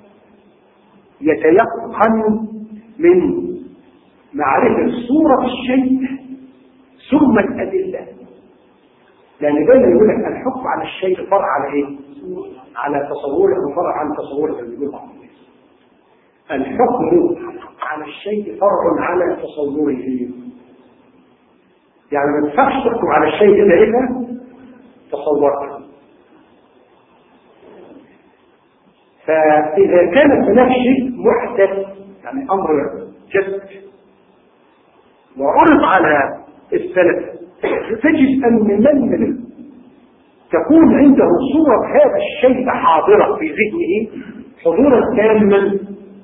يتيقن من معرفة صورة الشيء ثم الأدلة. لأن دايما يقول لك الحكم على الشيء فرع على إيه؟ على تصوره وفرع عن تصوره زي ما يقول بعض الناس. الحكم على الشيء فرع على تصوره. يعني ما ينفعش تحكم على الشيء إلا إذا تصورته. فإذا كان هناك شيء محدث يعني أمر جد وعرض على السلف تجد أن من تكون عنده صورة هذا الشيء حاضرة في ذهنه حضورا تاما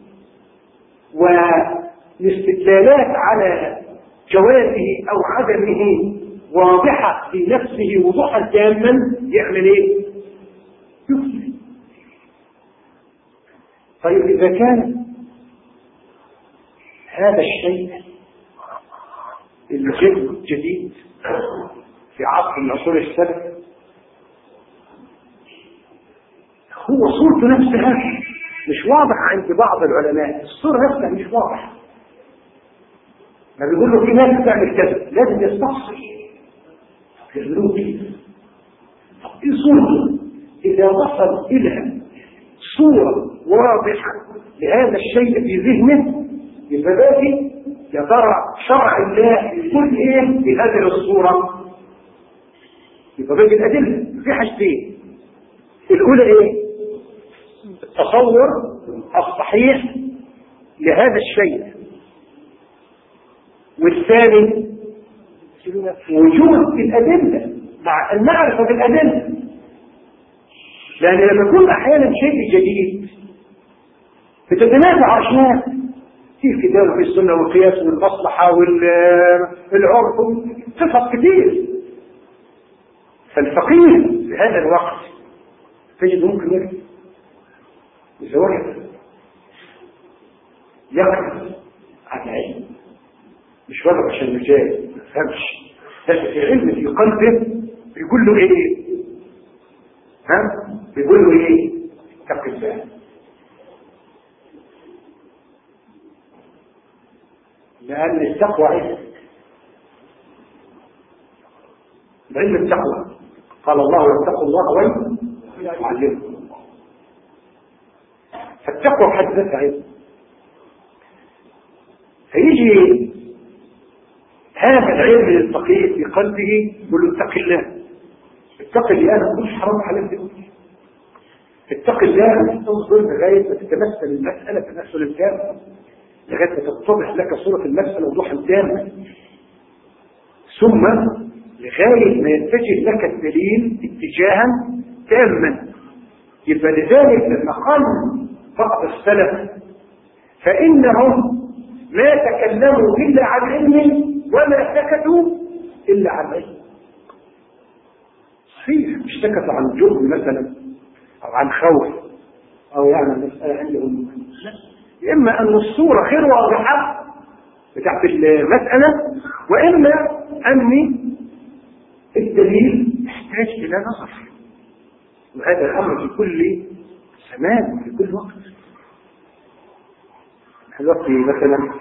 والاستدلالات على جوازه أو عدمه واضحة في نفسه وضوحا تاما يعمل ايه؟ يفتي. طيب إذا كان هذا الشيء الجديد في عصر من عصور السلف هو صورته نفسها مش واضح عند بعض العلماء، الصورة نفسها مش واضح. ما بيقول له في ناس تعمل كذا لازم يستفسر يعملوه كيف. طب ايه صورته؟ إذا وصل إلى صورة واضحة لهذا الشيء في ذهنه يبقى باقي يا ترى شرع الله يقول ايه في هذه الصورة؟ يبقى باقي الأدلة في حاجتين. الأولى ايه؟ التصور الصحيح لهذا الشيء، والثاني وجود الأدلة مع المعرفة بالأدلة. لأن لما يكون أحيانا شيء جديد بتتنازع أشياء في الكتاب وفي السنة والقياس والمصلحة والعرف صفات كثير. فالفقيه في هذا الوقت تجد ممكن يكتب يزوجها يقرأ عن علم مش واضح عشان الرجال ما تفهمش، لكن في علم في قلبه بيقول له ايه؟ بيقول له ايه؟ اتق الله. لأن التقوى علم، علم التقوى قال الله واتقوا الله ويعلمكم الله. فالتقوى حد ذاتها علم. فيجي هذا العلم للفقيه في قلبه يقول له اتق الله. اتق الله انا مش حرام حلال دلوقتي. اتق الله ان تصبر لغايه ما تتمثل المساله تمثل تام، لغايه ما تتضح لك صوره المساله وضوحا تاما، ثم لغايه ما يتجه لك الدليل اتجاها تاما. يبقى لذلك لما قال بعض السلف فانهم ما تكلموا الا عن علم وما سكتوا الا عن علم. صحيح مش سكتوا عن جهل مثلا او عن خوف او يعني المساله عندهم لا، اما ان الصوره غير واضحه بتاعت المساله، واما ان الدليل يحتاج الى نظر. وهذا الامر في كل زمان في كل وقت. دلوقتي مثلا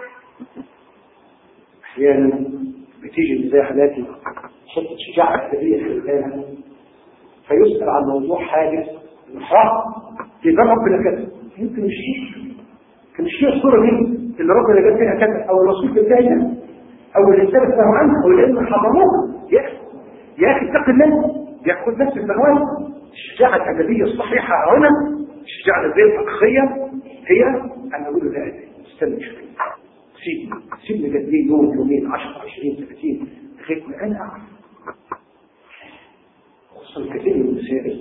احيانا بتيجي زي حالاتي شجاعة كبيرة في الإنسان فيسأل عن موضوع حادث صح يبقى ربنا كذا يمكن الشيء الصورة دي اللي ربنا جاب فيها كذا او الرسول بتاعنا او الانسان فهم عنه او العلم حضروه يا اخي اتق الله ياخذ نفس المواد. الشجاعة الأدبية الصحيحة هنا الشجاعة الأدبية الحقيقية هي أن نقول لا استنى شوي سيبني قدين يوم يومين 10 20 30 لغاية ما أنا أعرف. خصوصا كثير من المسائل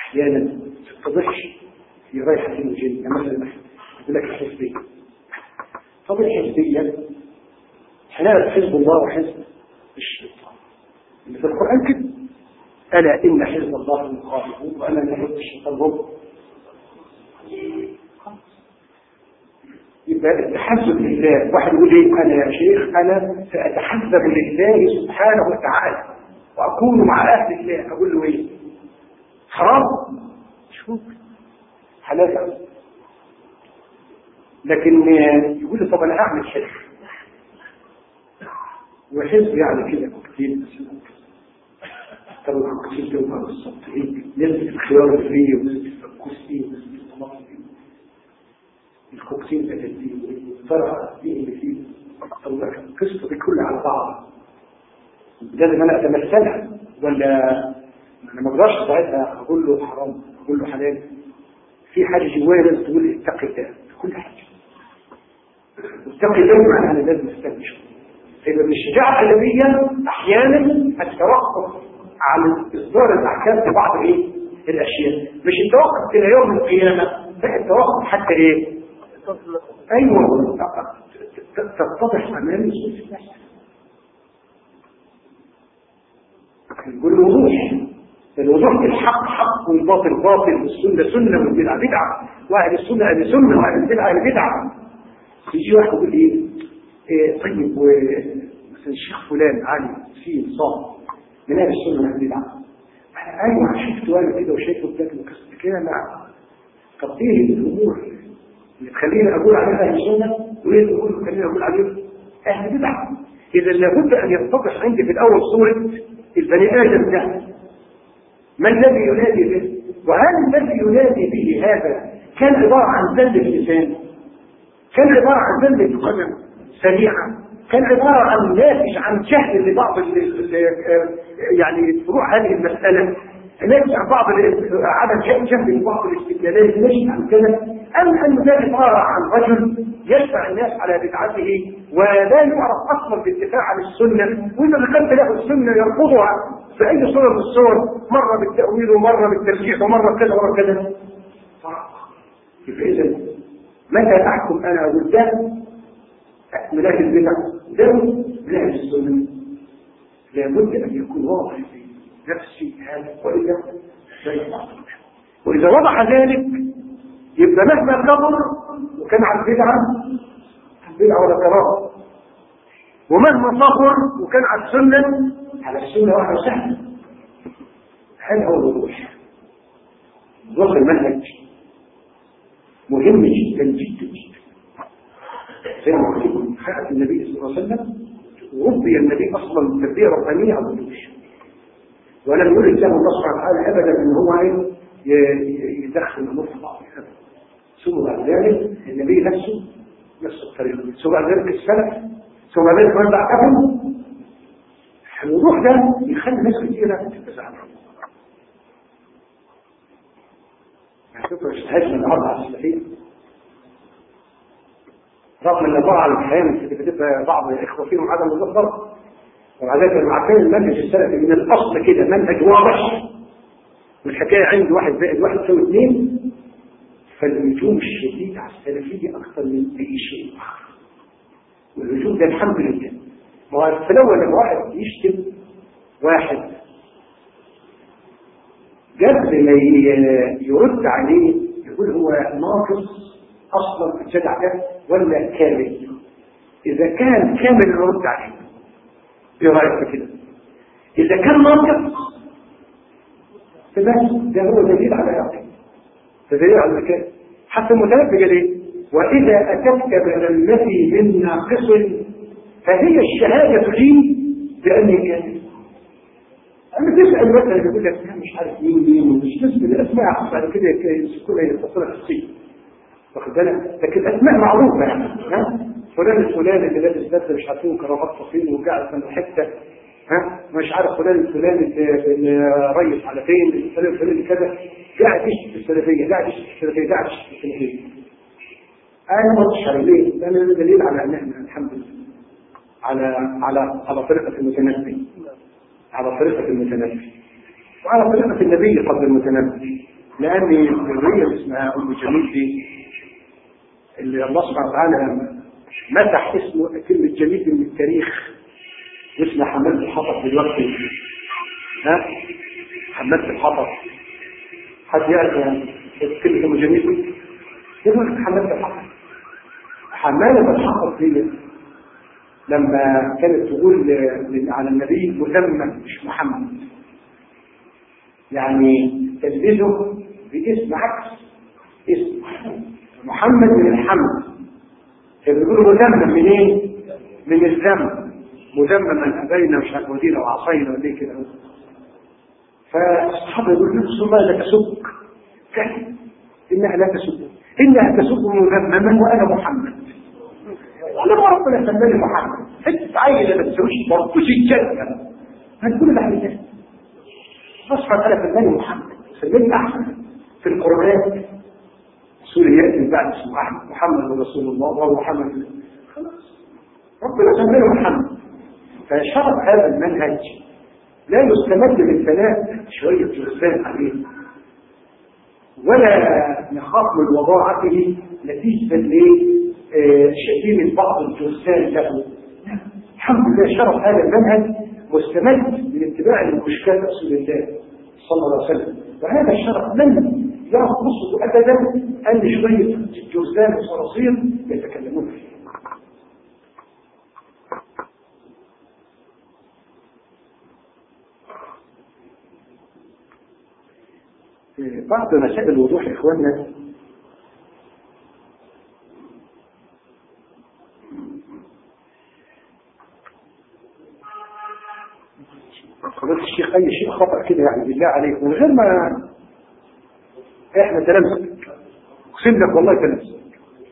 أحيانا تتضحش في رايحة الجن مثلا يقول لك الحس بيه طب الحزبية حلال حزب الله وحزب الشيطان اللي في القرآن كده، ألا إن حزب الله هم الغالبون وألا إن حزب الشيطان هم. يبقى التحزب لله، واحد يقول ايه انا يا شيخ انا ساتحزب لله سبحانه وتعالى واكون مع اهل الله، اقول له ايه؟ حرام؟ شوف حلال. لكن يقول لي طب انا اعمل حزب، وحزب يعني كده كتير، طب الكتير ده بالظبط ايه؟ نسبه الخيار اللي فيه ونسبه الكوسي ونسبه الطماطم فيه، الكوكسين ده والفرع دي اللي فيه، القصه دي كلها على بعض لازم انا اتمثلها، ولا انا ما اقدرش ساعتها اقول له حرام اقول له حلال. في حاجه جوايا لازم تقول لي اتقي الله في كل حاجه، اتقي الله معناها انا لازم استنى شويه. يبقى من الشجاعه الادبيه احيانا التوقف عن اصدار الاحكام في بعض ايه الاشياء، مش التوقف الى يوم القيامه، لا التوقف حتى ايه؟ ايوه تتضح امام الناس. نقول الوضوح في الحق حق والباطل باطل، والسنه سنه والبدعه بدعه، واهل السنه اهل سنه واهل البدعه اهل بدعه. يجي واحد يقول ايه طيب مثلا الشيخ فلان علي سين صاد من اهل السنه واهل البدعه، ايوه شفته انا كده وشايفه بجد وكسر كده، مع تقدير الامور اللي تخليني اقول عليها اهل السنه وايه اللي تخليني اقول عليهم اهل بدعه. اذا لابد ان يتضح عندي في الاول صوره البني ادم ده ما الذي ينادي به، وهل الذي ينادي به هذا كان عباره عن زله لسان، كان عباره عن زله قدم سريعه، كان عباره عن ناتج عن جهل لبعض يعني فروع هذه المساله، ناتج عن بعض عدم جهل لبعض الاستدلالات، ناتج عن كذا، أم أن ذلك عبارة عن رجل يدفع الناس على بدعته ولا يعرف أصلا بالدفاع عن السنة، وإذا ذكرت له السنة يرفضها في أي صورة من الصور، مرة بالتأويل ومرة بالترجيح ومرة كذا ومرة كذا. إذا متى أحكم أنا أقول ده من أهل البدع ده من أهل السنة؟ لابد أن يكون واضح في نفسي هذا، وإذا وضح ذلك يبقى مهما كبر وكان على البدعة ولا كرامة، ومهما صبر وكان على السنة على السنة واحدة سهلة. هذا هو الوضوح. وضوح المنهج مهم جدا جدا جدا. زي ما قلت لكم حياة النبي صلى الله عليه وسلم، وربي النبي أصلا تربية ربانية على الوضوح، ولم يرد له الله سبحانه وتعالى أبدا أن هو يدخل الأمور في بعض أبدا. ثم بعد ذلك النبي نفس الطريقة، ثم بعد ذلك السلف، ثم بعد ذلك من بعدهم. الوضوح ده يخلي ناس كثيرة تتزعل. هجم الأرض على السلفية رغم أن بعض الأحيان بتبقى بعض الإخوة فيهم عدم وضوح ضرب، ومع ذلك المعتين المنهج السلفي من الأصل كده منهج واضح، والحكاية عند 1 زائد 1 يساوي 2، فالهجوم الشديد على السلفية أكثر من أي شيء آخر. والهجوم ده الحمد لله، ما هو في الأول لما واحد يشتم واحد قبل ما يرد عليه يقول هو ناقص أصلا في الجدع ده ولا كامل. إذا كان كامل يرد عليه، إيه رأيك في كده؟ إذا كان ناقص فبس ده هو دليل على يقين، دليل على المكان. حتى المتنبي قال ايه؟ واذا اتتك بذمتي من ناقص فهي الشهاده لي باني كامل. اما تسال مثلا يقول لك مش عارف مين ومش تسال الاسماء بعد كده كلها يتصلها شخصيه، واخد بالك؟ لكن الاسماء معروفه يعني، ها فلان الفلاني اللي لابس بدله مش عارفين كرافات صفين وقاعد في حته، ها مش عارف فلان الفلاني اللي ريس على فين، فلان الفلاني كذا، قاعد يشتكي السلفيه، قاعد يشتكي السلفيه، قاعد يشتكي السلفيه. انا ما قلتش على ليه؟ لان دليل على ان احنا الحمد لله على طريقه المتنبي، على طريقه المتنبي وعلى طريقه النبي قبل المتنبي. لان الذريه اللي اسمها ام جميل دي اللي الله سبحانه وتعالى مسح اسمه كلمة جميل من التاريخ، اسمه حماد الحطب دلوقتي. ها حماد الحطب، حد يعرف يعني كلمة جميل؟ يقول حماد الحطب. حماد الحطب دي لما كانت تقول على النبي مسمى مش محمد، يعني تلبسه باسم عكس اسم محمد من الحمد، فبيقولوا مذمم منين؟ من الذم، مذمم من ابينا مش عارف ودينا وعصينا وليه كده. فالصحابه يقولوا له ما لا تسب، كلمه انها لا تسب، انها تسب مذمما وانا محمد. انا ما ربنا سماني محمد، انت عايز ما تسويش مركوش الجنه هنقول له عليه اصحى انا سماني محمد سماني احمد في القران. رسول ياتي بعد اسمه احمد، محمد رسول الله وهو محمد، خلاص ربنا سماني محمد. فشرط هذا المنهج لا يستمد من ثلاث شويه جرثان عليه، ولا نخاف من وضاعته نتيجه شديد بعض الجرثان له. الحمد لله شرف هذا المنهج مستمد من اتباع المشكلات رسول الله صلى الله عليه وسلم، وهذا الشرف لن يخصه ابدا ان شويه جرثان وصراصير يتكلمون فيه. بعض مسائل الوضوح يا اخواننا، فضيلة الشيخ اي شيء خطأ كده يعني بالله عليك من غير ما احنا تلمسك، اقسم لك والله تلمسك.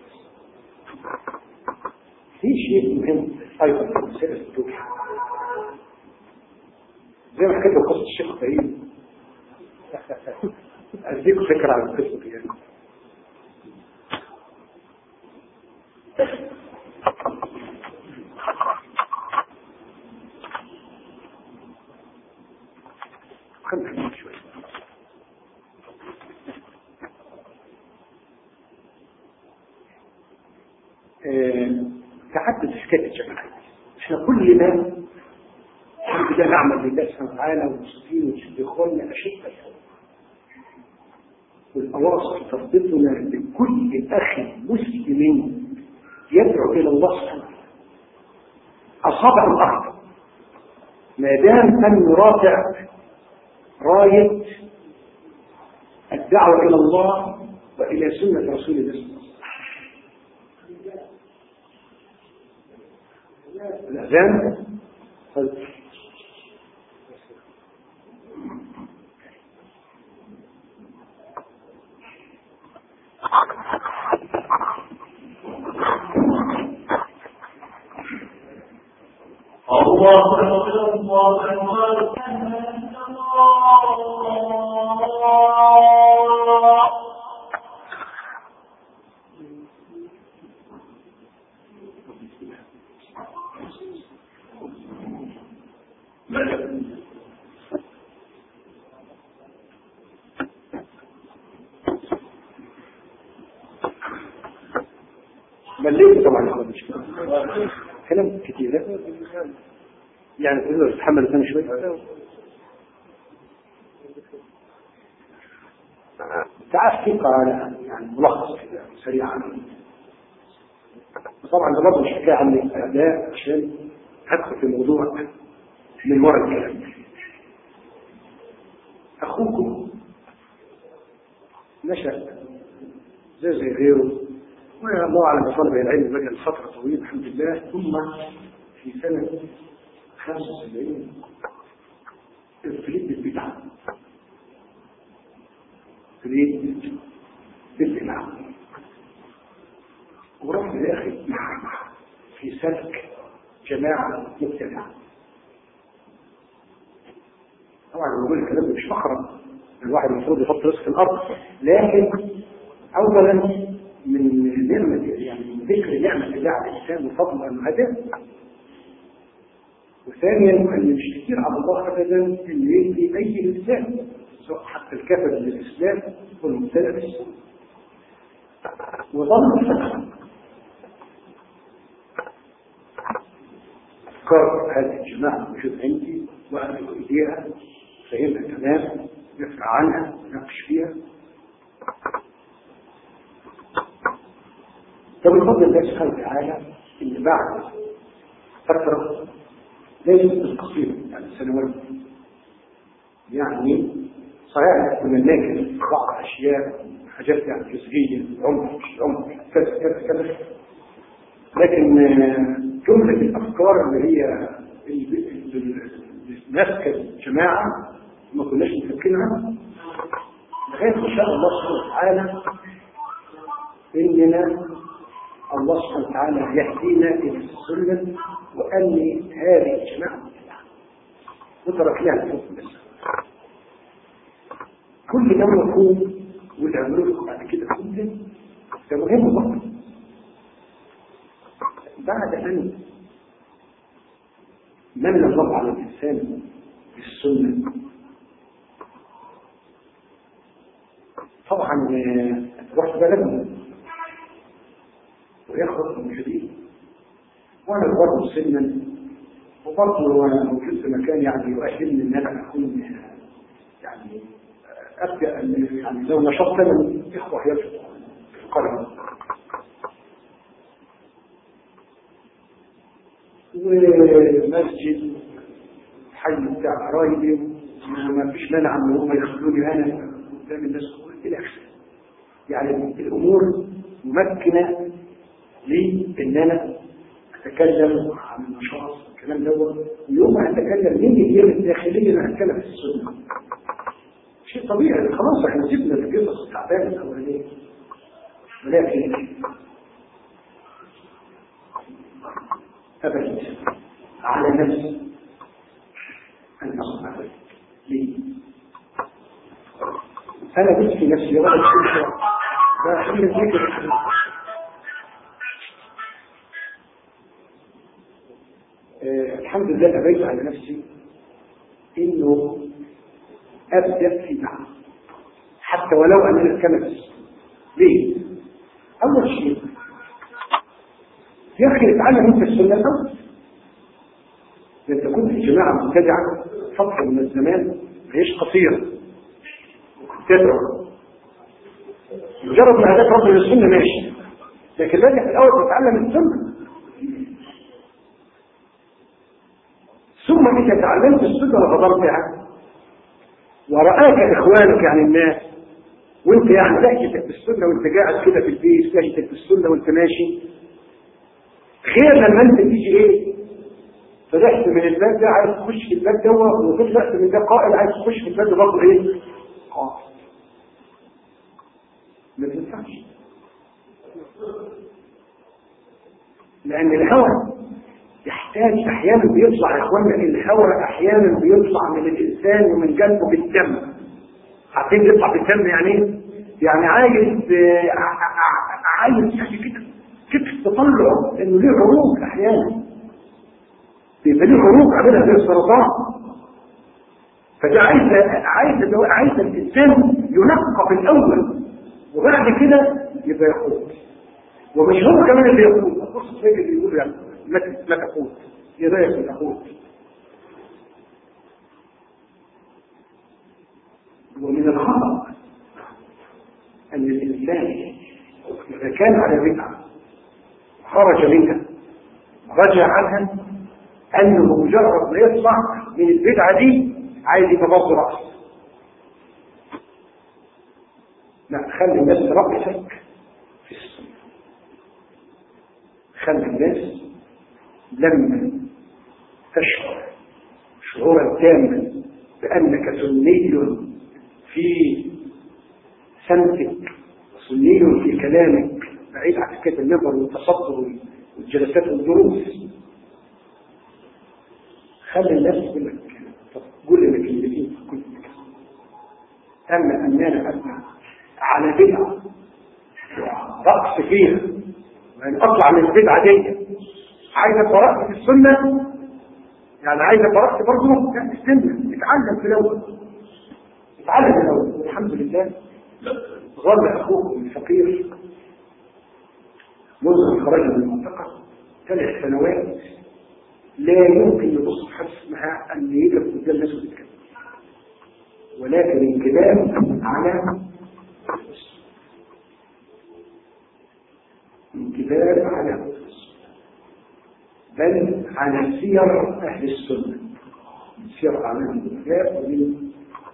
في شيء مهم ايضا في مسائل الوضوح، زي ما حكيت قصة الشيخ فهيم، اديك فكرة عن القصة دي يعني. خلينا شوي. تعدد اشكال الجماعات، احنا كل ما الحمد لله نعمل لله سبحانه وتعالى ومسلمين ونشد اخواننا اشد الحب والاواصر تربطنا بكل اخ مسلم يدعو الى الله سبحانه وتعالى اصابع الاخر، ما دام ان رافع رايه الدعوه الى الله والى سنه رسول الله صلى الله عليه وسلم. الاذان الله أكبر الله أكبر مليت طبعا كلام كتير يعني تقدر تتحمل ثاني شوي. تعال ثقة على يعني ملخص كده سريعا. طبعا ده برضه مش حكاية عن الأداء عشان هدخل في الموضوع من وراء الكلام. أخوكم نشأ زي غيره، والله أعلم طالب العلم بقى لفترة طويلة الحمد لله، ثم في سنة 75 ابتليت بالبدعة، ورحت داخل في سلك جماعة مبتدعة. طبعا بقول الكلام ده مش فخرا، الواحد المفروض يحط رزق في الأرض، لكن أولا من نعمة يعني من ذكر نعمة الله على الإنسان وفضل أنه هداه، وثانيا أن مش كتير على الله أبدا أن يهدي أي إنسان سواء حتى الكافر للإسلام والمبتدع بالسنة وظل الفتح. أفكار هذه الجماعة موجود عندي وأدعو إليها فهمها تمام نفع عنها نناقش فيها. طب بفضل الله سبحانه وتعالى إن بعد فترة ليست بالقصيرة يعني سنوات يعني صحيح كنا ناكل بعض أشياء حاجات يعني جزئية عمر كذا كذا كذا لكن جملة الأفكار اللي هي ماسكة الجماعة ما كناش نفكرها لغاية إن شاء الله سبحانه وتعالى إننا الله سبحانه وتعالى يهدينا إلى السنة وأن هذه الجماعة وترك لها الحكم بس كل ده مفهوم والعمل بعد كده كله ده مهم برضه بعد أن من الله على الإنسان بالسنة طبعا رحت بلدنا ويخرج من جديد وانا برضه سنا وبرضه موجود في مكان يعني يؤهلني ان انا اكون يعني ابدا يعني لو نشطت من اخوه ينشط في القريه ومسجد حي بتاع قرايبي ما فيش مانع ان هم يخلوني انا قدام الناس الى اخره يعني الامور ممكنه لي ان انا اتكلم عن النشاط الكلام دوت ويوم ما اتكلم من الجهه الداخليه انا هتكلم في السنه شيء طبيعي خلاص احنا سيبنا القصص التعبانه الاولانيه ولكن ابدا على نفسي ان اصنع ذلك ليه؟ انا بس في نفسي ولا شيء ده الذكر الحمد لله أبيت على نفسي إنه أبدأ في دعوة حتى ولو أنا الكنس ليه؟ أول شيء يا أخي اتعلم أنت السنة الأول لأن تكون في جماعة مبتدعة فترة من الزمان هيش قصيرة تدعو مجرد ما هداك ربنا السنة ماشي لكن لازم في الأول تتعلم السنة ثم إذا تعلمت السنة وغضرتها ورآك إخوانك يعني الناس وانت يعني لهجتك بالسنة وانت قاعد كده في البيت لهجتك بالسنة وانت ماشي خير لما انت تيجي ايه فرحت من الباب ده عايز تخش في الباب ده وطلعت من ده قائل عايز تخش في الباب ده برضه ايه قائل ما تنفعش لأن الهوى يحتاج احيانا بيطلع يا اخوانا الهوى احيانا بيطلع من الانسان ومن قلبه بالدم عارفين يطلع بالدم يعني ايه؟ يعني عايز كده تطلع انه ليه عروق احيانا بيبقى ليه عروق عاملها زي السرطان فده عايز الانسان ينقى في الاول وبعد كده يبقى يخوض ومش هو كمان اللي يخوض القصص اللي يقول يعني لا تقود يضايق تقود ومن الخطأ أن الإنسان إذا كان على بدعة خرج منها رجع عنها أنه مجرد ما يطلع من البدعة دي عايز يتبض رأسه لا خلي الناس رأسك في السنة خلي الناس لما تشعر شعورا تاما بأنك سني في سمتك وسني في كلامك بعيد عن حكاية النظر والتصدر والجلسات والدروس خلي الناس تقول لك تقول لك الذين كنت أما أننا أبنى على بدعة رأس فيها وأن أطلع من البدعة دي عايزة قراءة في السنة يعني عايزة قراءة برضه لا السنة اتعلم في الأول اتعلم في الأول والحمد لله ظل أخوكم الفقير منذ الخراج من المنطقة 3 سنوات لا يمكن يبص في حاجه اسمها ان يقف قدام الناس ويتكلم، ولكن الكلام على انكبار على بل على سير أهل السنة، سير على الكتاب ومن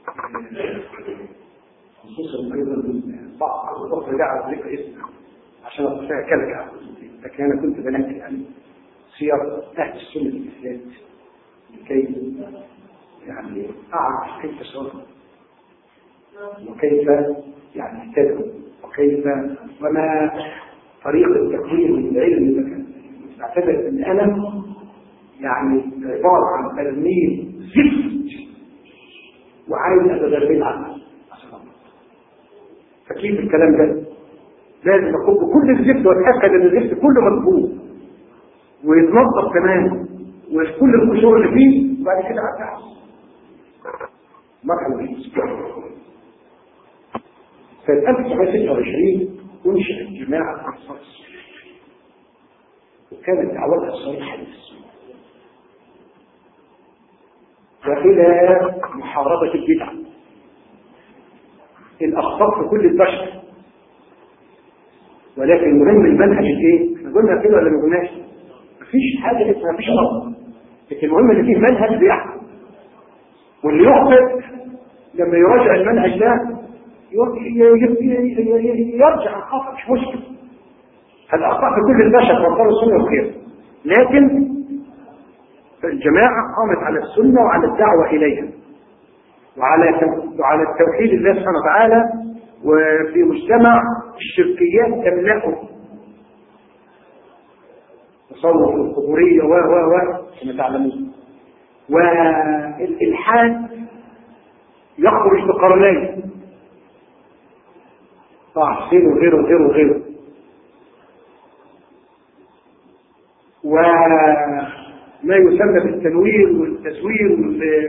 خصوصا أيضا من بعض الأخرى جعل ذكر اسمه عشان أستطيع كذا، لكن أنا كنت بنكي عن سير أهل السنة الإسلام لكي يعني أعرف كيف صار وكيف يعني اهتدوا وكيف وما طريقة التقدير من العلم. اعتبر ان انا يعني عبارة عن تلميذ زفت وعايز اتدرب عنه. فكيف الكلام ده؟ لازم اقوم بكل الزفت واتاكد ان الزفت كله مظبوط ويتنظف كمان وكل القشور اللي فيه، وبعد كده ارجع مرحله دي. سنة 1926 انشئت جماعة أنصار السنة، وكانت دعوتها صريحة للسنة وإلى محاربة البدع. الأخطاء في كل البشر، ولكن المهم المنهج الايه؟ احنا قلنا كده ولا ما قلناش؟ مفيش حاجة اسمها مفيش أمر، لكن المهم ان فيه منهج بيحكم، واللي يخطئ لما يراجع المنهج ده يرجع عن خطأ، مش مشكلة. الأخطاء في كل البشر وأنصار السنة وخير، لكن الجماعة قامت على السنة وعلى الدعوة إليها وعلى التوحيد الله سبحانه وتعالى، وفي مجتمع الشركيات تملأه تصوف القبورية كما تعلمون، والإلحاد يخرج بقرنين حسين وغيره وغيره وغيره، وما يسمى بالتنوير والتزوير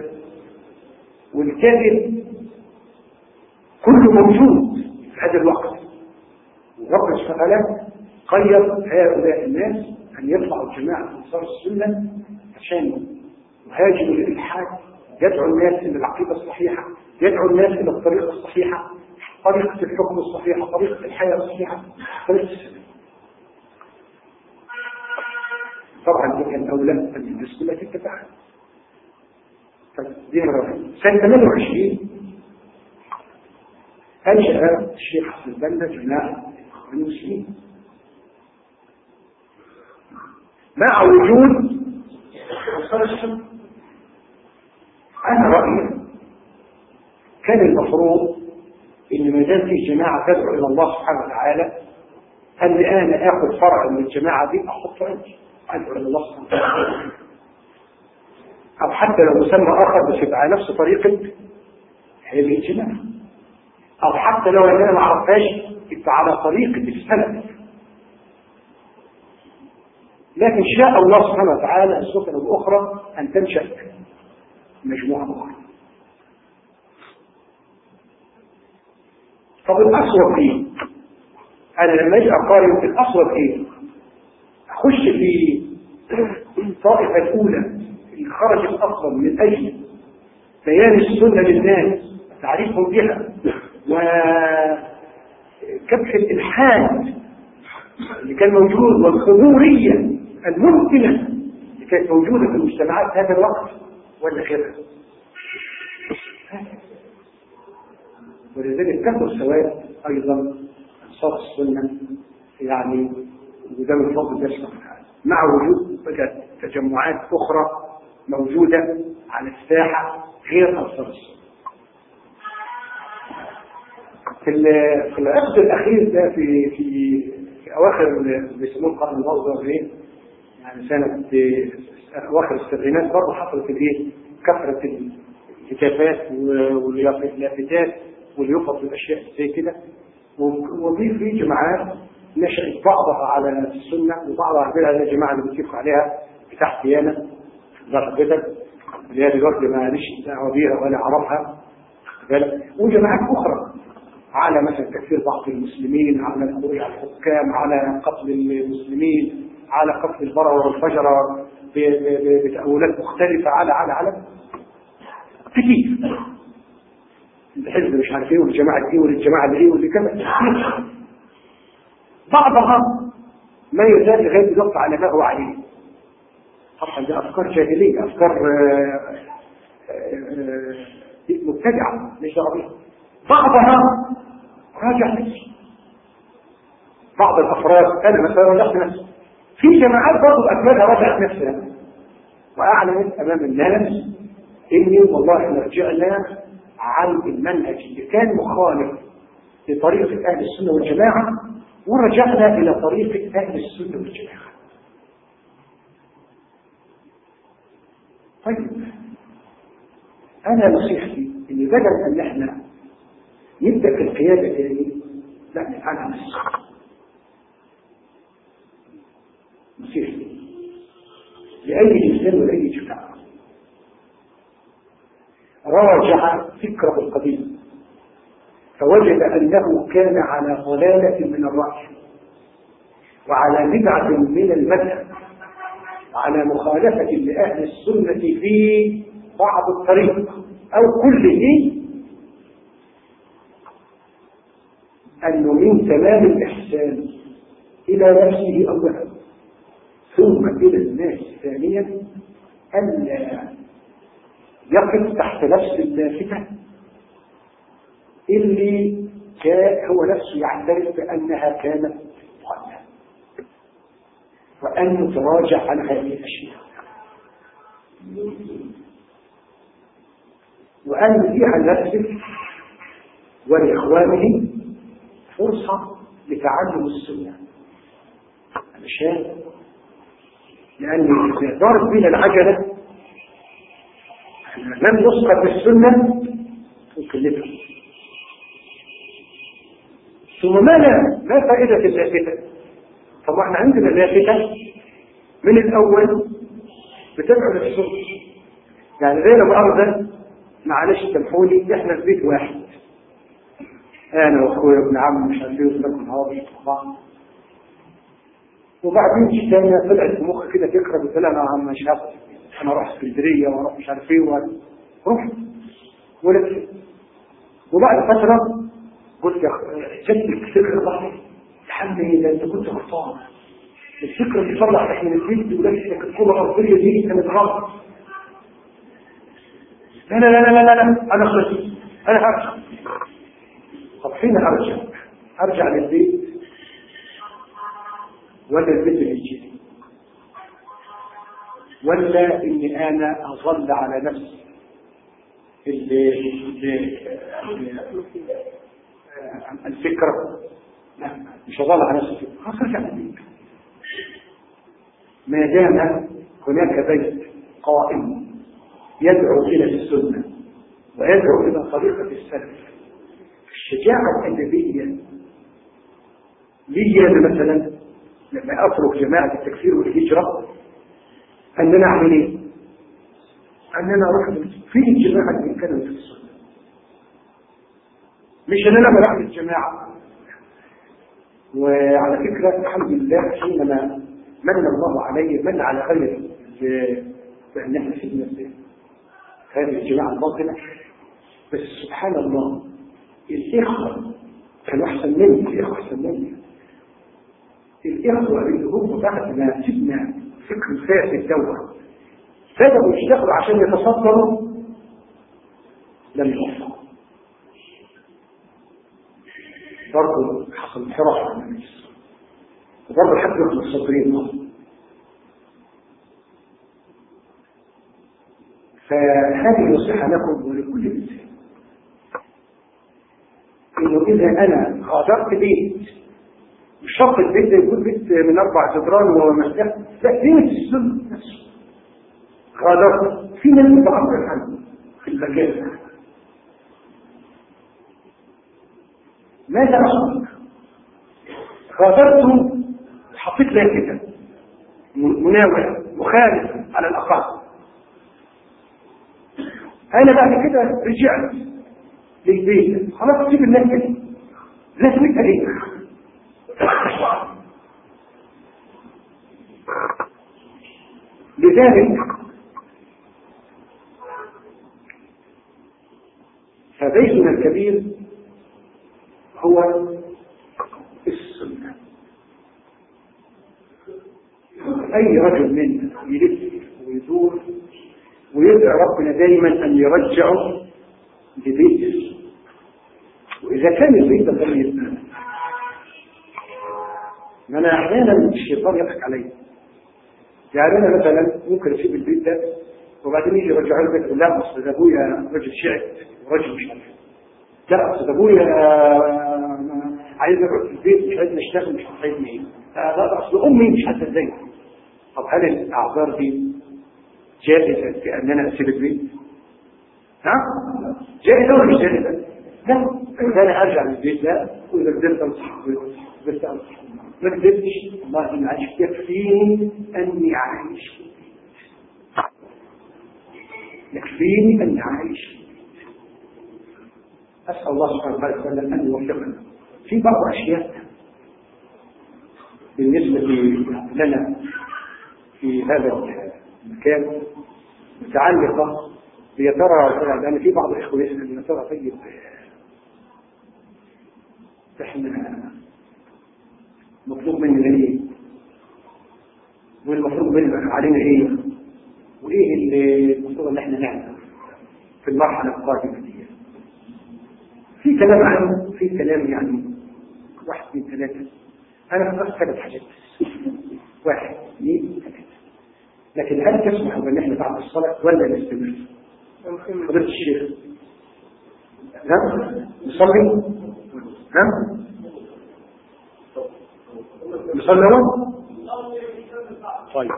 والكذب كله موجود في هذا الوقت. ورب سبحانه وتعالى قيد هؤلاء الناس أن يطلعوا جماعة أنصار السنة عشان يهاجموا الإلحاد، يدعو الناس إلى العقيدة الصحيحة، يدعو الناس إلى الطريقة الصحيحة، طريقة الحكم الصحيحة، طريقة الحياة الصحيحة، طريقة السنة. طبعا دي كان أولى أن الناس كلها تتبعها. دي مرة. سنة 28 أنشأ الشيخ حسن البنا جماعة المسلمين مع وجود أنصار السنة. أنا رأيي كان المفروض إن ما دام في جماعة تدعو إلى الله سبحانه وتعالى أن أنا آخذ فرع من الجماعة دي أحطه عندي أدعو إلى الله سبحانه وتعالى، أو حتى لو مسمى آخر بس يبقى نفس طريقة هذه الجماعة، أو حتى لو أنا ما أعرفهاش يبقى على طريقة السلف. لكن شاء الله سبحانه وتعالى السفن الأخرى أن تنشأ مجموعة أخرى. طب الأصوب إيه؟ أنا لما أجي أقارن الأصوب إيه؟ أخش في الطائفة الأولى اللي خرجت أصلا من أجل بيان السنة للناس وتعريفهم بها وكبح الإلحاد اللي كان موجود والخمورية الممكنة اللي كانت موجودة في المجتمعات هذا الوقت ولا غيرها. ولذلك كثر سواد أيضا أنصار السنة يعني وده من فضل الله سبحانه وتعالى، مع وجود بقى تجمعات أخرى موجودة على الساحة غير أنصار السنة. في العقد الأخير ده في أواخر بيسموه القرن ال21 يعني سنة أواخر السبعينات برضه حصلت كثرة الهتافات واللافتات واليقظ والأشياء زي كده، وفي جماعات نشأت بعضها على السنة وبعضها على الجماعة اللي بتفق عليها بتاع ديانة ضربتك اللي هي دلوقتي ما ليش دعوة بيها ولا أعرفها، وجماعات أخرى على مثلا تكفير بعض المسلمين، على الخروج على الحكام، على قتل المسلمين، على قتل البرر والفجر بتأولات مختلفة على كتير. الحزب مش عارف ايه والجماعة دي والجماعة اللي ايه واللي كذا كتير. بعضها ما يزال لغاية دلوقتي على ما هو عليه. طبعا دي أفكار جاهلية، أفكار مبتدعة مش دعوة. بعضها راجع نفسي. بعض الأفراد أنا مثلا راجعت نفسي. في جماعات برضه أكملها راجعت نفسها وأعلنت أمام الناس إني والله إحنا رجعنا عن المنهج اللي كان مخالف لطريقة أهل السنة والجماعة ورجعنا إلى طريقة أهل السنة والجماعة. طيب أنا نصيحتي إن بدل أن إحنا نبدأ في القيادة تاني لا نفعلها نفسه. نصيحتي لأي إنسان ولأي جماعة راجع فكره القديم فوجد أنه كان على ضلالة من الرأي وعلى بدعة من المذهب وعلى مخالفة لأهل السنة في بعض الطريق أو كله، أنه من تمام الإحسان إلى نفسه أولا ثم إلى الناس ثانيا أن يقف تحت نفس اللافتة اللي هو نفسه يعترف بأنها كانت ضالة وأن يتراجع عن هذه الأشياء وأن يتيح لنفسه ولإخوانه فرصة لتعلم السنة علشان لأن إذا دارت بنا العجلة لم نسقط بالسنة نكلفها. ثم ما فائدة اللافتة؟ طبعا احنا عندنا لافتة من الأول بتبعد السنة. يعني زي ما أرضى معلش سامحوني احنا في بيت واحد انا واخويا ابن عم مش عارف ايه وسلكم هاوي وبعدين ثانيه طلعت في مخي كده فكره قلت لها انا مش عارف انا اروح اسكندريه واروح مش عارف ايه ورحت ولكن وبعد فتره قلت يا جدك فكره ضحك تحمل ده انت كنت غلطان الفكره اللي طلعت من البيت ولكنك الكره الارضيه دي كانت غلط. لا لا لا لا لا انا خلصت انا هرجع. طب حين ارجع للبيت ولا البيت اللي يجي ولا اني انا اظل على نفسي الفكره لا مش اظل على نفسي خلاص ارجع للبيت ما دام هناك بيت قائم يدعو الى السنه ويدعو الى طريقه السلف. الشجاعة الأدبية لي مثلا لما أترك جماعة التكفير والهجرة أننا أعمل إيه؟ أننا أروح في الجماعة اللي كانوا في السنة مش أننا بروح الجماعة. وعلى فكرة الحمد لله حينما من الله علي من على غيري بأن احنا في هذه الجماعة الباطنة بس سبحان الله الإخوة كانوا أحسن مني الإخوة اللي هم بعد ما سيبنا فكر فاسد دوت بدأوا يشتغلوا عشان يتصدروا لم يوفقوا. برضه حصل انحراف عن الناس وبرضه حتى يخلق الصدرين. فهذه نصيحة لكم ولكل إنسان إنه إذا أنا غادرت بيت مش شرط البيت ده يكون بيت من 4 جدران ومسجد لا دين السنة نفسه غادرت في ناس متعبر عنه في المكان ماذا أصدق غادرت حطيت لها كده مناوئ مخالف على الأقل أنا بعد كده رجعت للبيت خلاص سيب الناس كده لازمتها ايه؟ لذلك فبيتنا الكبير هو السنة. أي رجل منا يلف ويدور ويدعي ربنا دائما أن يرجعه لبيته، وإذا كان البيت ده طيب ما أنا أحيانا الشيطان يضحك علي، يعني أنا مثلا ممكن أسيب البيت ده وبعدين يجي يرجعه البيت يقول لا أصل ده أبويا رجل شعب ورجل مش عارف، لا أصل ده أبويا عايز أقعد في البيت مش عايز نشتغل مش عايزني إيه، لا أصل أمي مش عايزة إزاي. طب هل الأعذار دي جائزة في أن أنا أسيب البيت؟ ها؟ جائزة ولا مش جائزة؟ لا، أنا أرجع للبيت ده وإذا قدرت أنصح قدرت أنصح، ما قدرتش والله إن عايش يكفيني أني عايش، يكفيني أني عايش. أسأل الله سبحانه وتعالى أن يوفقنا في بعض أشياء بالنسبة لنا في هذا المكان متعلقة يا ترى، لأن في بعض الإخوة يسأل يا ترى طيب إحنا مطلوب مننا إيه؟ والمفروض مننا علينا إيه؟ وإيه اللي المفروض إن إحنا نعمل في المرحلة القادمة دي؟ في كلام عنه، في كلام يعني 1 2 3. أنا اخترت 3 حاجات بس، 1 2 3. لكن هل تسمح بأن إحنا بعد الصلاة ولا نستمر؟ فضيلة الشيخ نعم نصلي؟ نعم نصلي أول؟ طيب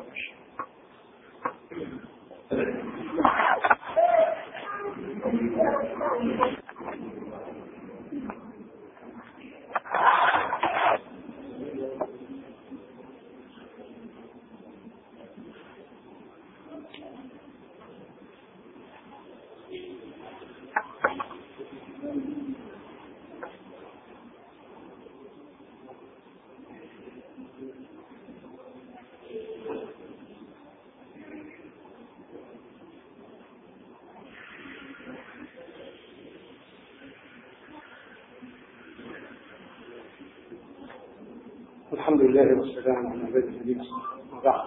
الحمد لله والسلام على عباد الذين اصطفى وبعد.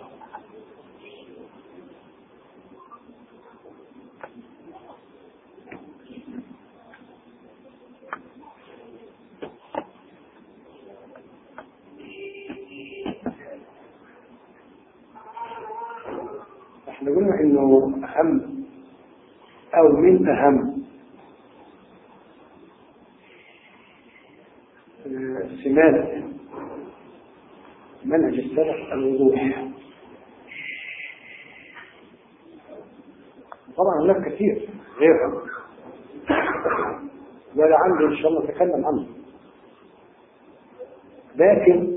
احنا قلنا انه اهم او من اهم سمات منهج السلف الوضوح. طبعا هناك كثير غيرها ولعله ان شاء الله نتكلم عنه، لكن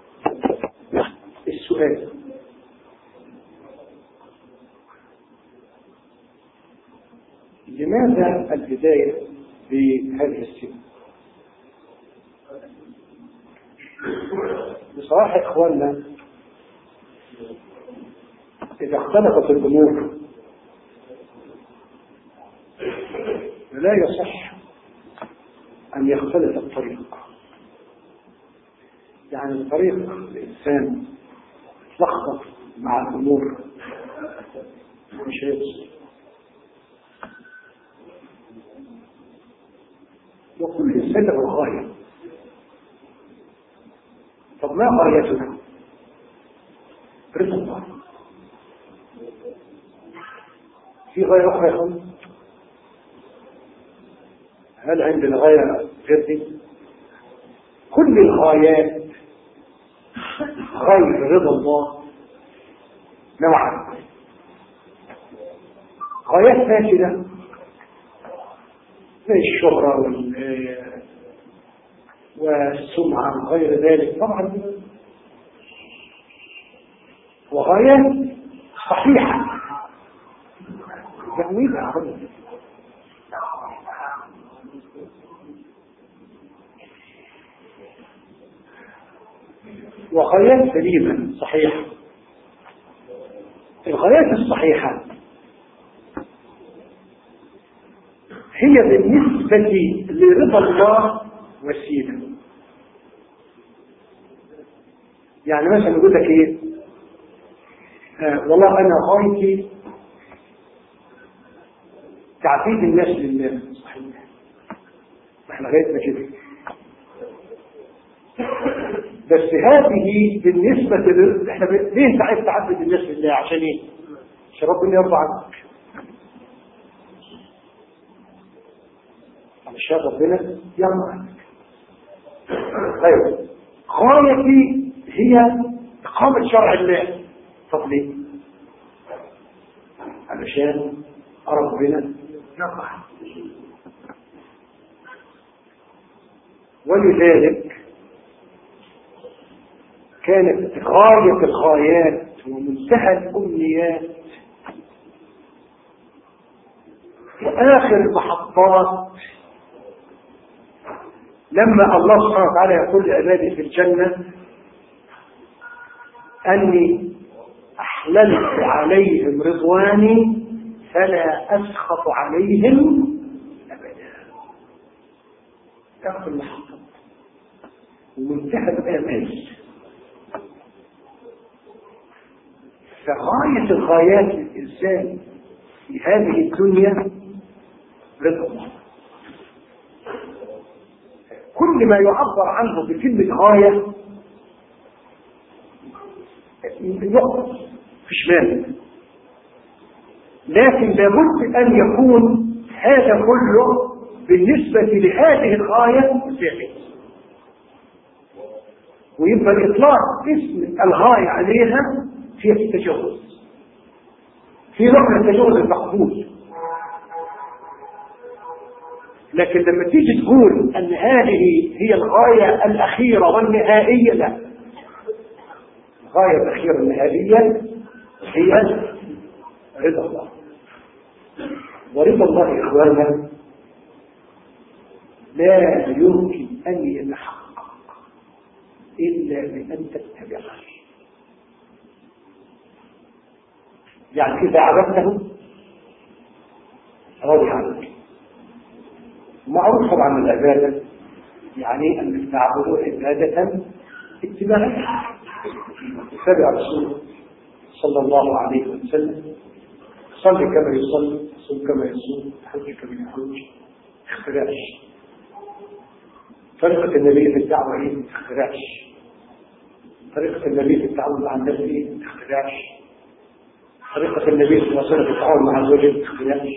السؤال لماذا البداية بهذه السنة؟ بصراحة إخواننا إذا اختلفت الأمور لا يصح أن يختلف الطريق، يعني الطريق الإنسان يتلخبط مع الأمور مش هيوصل، وكل إنسان له غاية. طب ما غايتنا؟ رضا الله. في غاية أخرى يا أخوان؟ هل عندنا غاية غير دي؟ كل الغايات غير رضا الله نوعا، غايات فاسدة زي الشهرة والسمعة وغير ذلك طبعا، وغايات صحيحة جميلة عظيمة. وغايات سليمة صحيحة، الغايات الصحيحة هي بالنسبة لرضا الله وسيلة. يعني مثلا يقول لك ايه؟ والله انا غايتي تعبيد الناس لله. صحيح، احنا غايتنا كده، بس هذه بالنسبة احنا ليه عايز تعبد الناس لله؟ عشان ايه؟ عشان ربنا يرضى عنك، علشان ربنا يرضى عنك. طيب غايتي هي إقامة شرع الله. طب ليه؟ علشان ربنا يرضى عنك. ولذلك كانت غاية الغايات ومنتهى الأمنيات وآخر المحطات لما الله سبحانه وتعالى يقول لعباده في الجنة أني أحللت عليهم رضواني فلا أسخط عليهم أبدا. آخر المحطات ومنتهى الآمال. فغاية الغايات للإنسان في هذه الدنيا رضا الله. كل ما يعبر عنه بكلمة غاية يقف في شماله، لكن لابد أن يكون هذا كله بالنسبة لهذه الغاية فعلي، ويبقى إطلاق اسم الغاية عليها في التجاوز، في نوع من التجاوز المقبول. لكن لما تيجي تقول أن هذه هي الغاية الأخيرة والنهائية، لا، الغاية الأخيرة النهائية هي رضا الله. ورضا الله إخوانا لا يمكن أن يتحقق إلا بأن تتبعه. يعني إذا عبدته راضي عنك. معروف طبعا العبادة يعني أن تعبدوا عبادة اتباعية، اتبع رسوله صلى الله عليه وسلم، صل كما يصلي، صل كما يصوم، حج كما يحج. اختراعش. طريقة النبي في الدعوة ايه؟ اختراعش. طريقة النبي في التعامل مع الناس ايه؟ اختراعش. طريقة النبي صلى الله عليه وسلم في التعامل مع الزوجين اختراعش.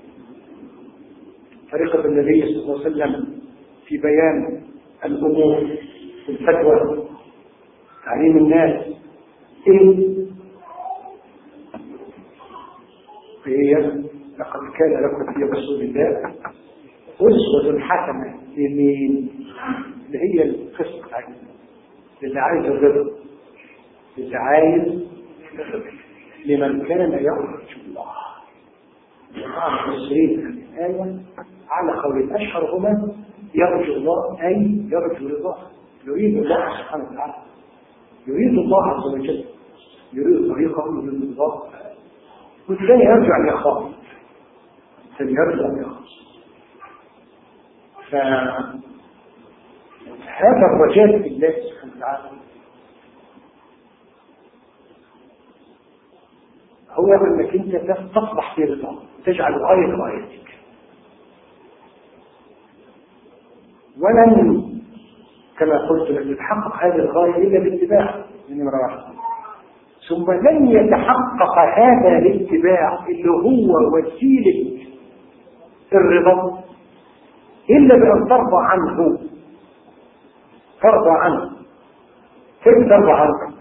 طريقة النبي صلى الله عليه وسلم في بيان الأمور والفتوى تعليم الناس إيه؟ هي لقد كان لكم في رسول الله أسوة حسنة لمين؟ اللي هي القصة بتاعتنا، اللي عايز الرضا، اللي عايز لمن كان يرجو الله. المصريين في الآية على قول الأشهر هما يرجو الله أي يرجو رضاه، يريد الله سبحانه وتعالى، يريد الله عز وجل، يريد طريقه، يريد الله. والثاني يرجع أن يخاف، الثاني يرجع أن يخاف. فهذا الرجاء في الله سبحانه وتعالى هو أنك أنت تصبح في رضا، تجعل غاية غايتك. ولن كما قلت لن يتحقق هذه الغاية إلا باتباع نمرة واحدة. ثم لن يتحقق هذا الاتباع اللي هو وسيلة الرضا إلا بأن ترضى عنه. ترضى عنه. كيف ترضى عنه؟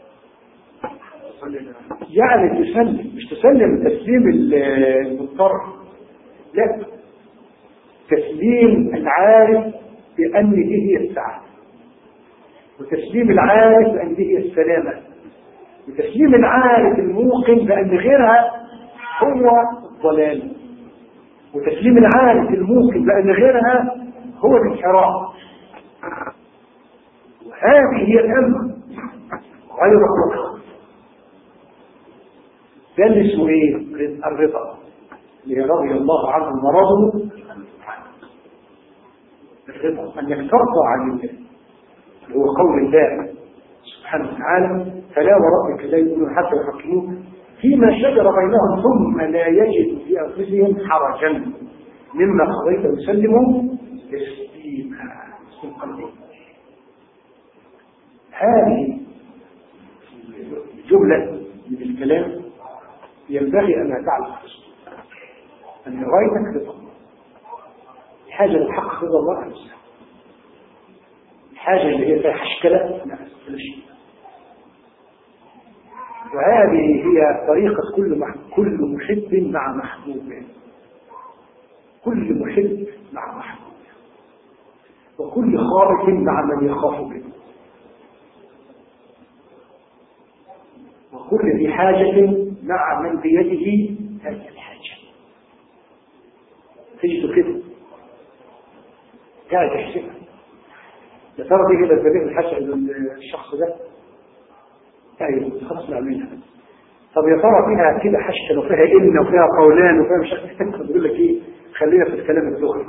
يعني تسلم، مش تسلم تسليم المضطر، لا، تسليم العارف بأن دي هي السعادة، وتسليم العارف بأن دي هي السلامة، وتسليم العارف الموقن بأن غيرها هو الضلال، وتسليم العارف الموقن بأن غيرها هو الانحراف. وهذه هي الأمة غير الخطأ. ده اللي اسمه ايه؟ الرضا، اللي رضي الله عنه ورضوا الرضا، انك ترضى عن الله، هو قول الله سبحانه وتعالى: فلا وربك لا يؤمنون حتى يحكموك فيما شجر بينهم ثم لا يجد في انفسهم حرجا مما قضيت ويسلموا تسليما. هذه الجملة من الكلام ينبغي أن تعلم أن غايتك رضا الله، الحاجة اللي تحقق رضا الله نفسها، الحاجة اللي هي فيها حشكلة لا شيء. وهذه هي طريقة كل محب مع محبوبه، كل محب مع محبوبه، وكل خائف مع من يخاف به، وكل ذي حاجة مع من بيده هذه الحاجة. تجد كده قاعد يحسبها، يا ترى دي كده الذبيح الحاجة الشخص ده؟ ايوه خلاص نعملها. طب يا ترى فيها كده حشكل وفيها إن وفيها قولان وفيها مش عارف بيقول لك ايه، خلينا في الكلام الدغري.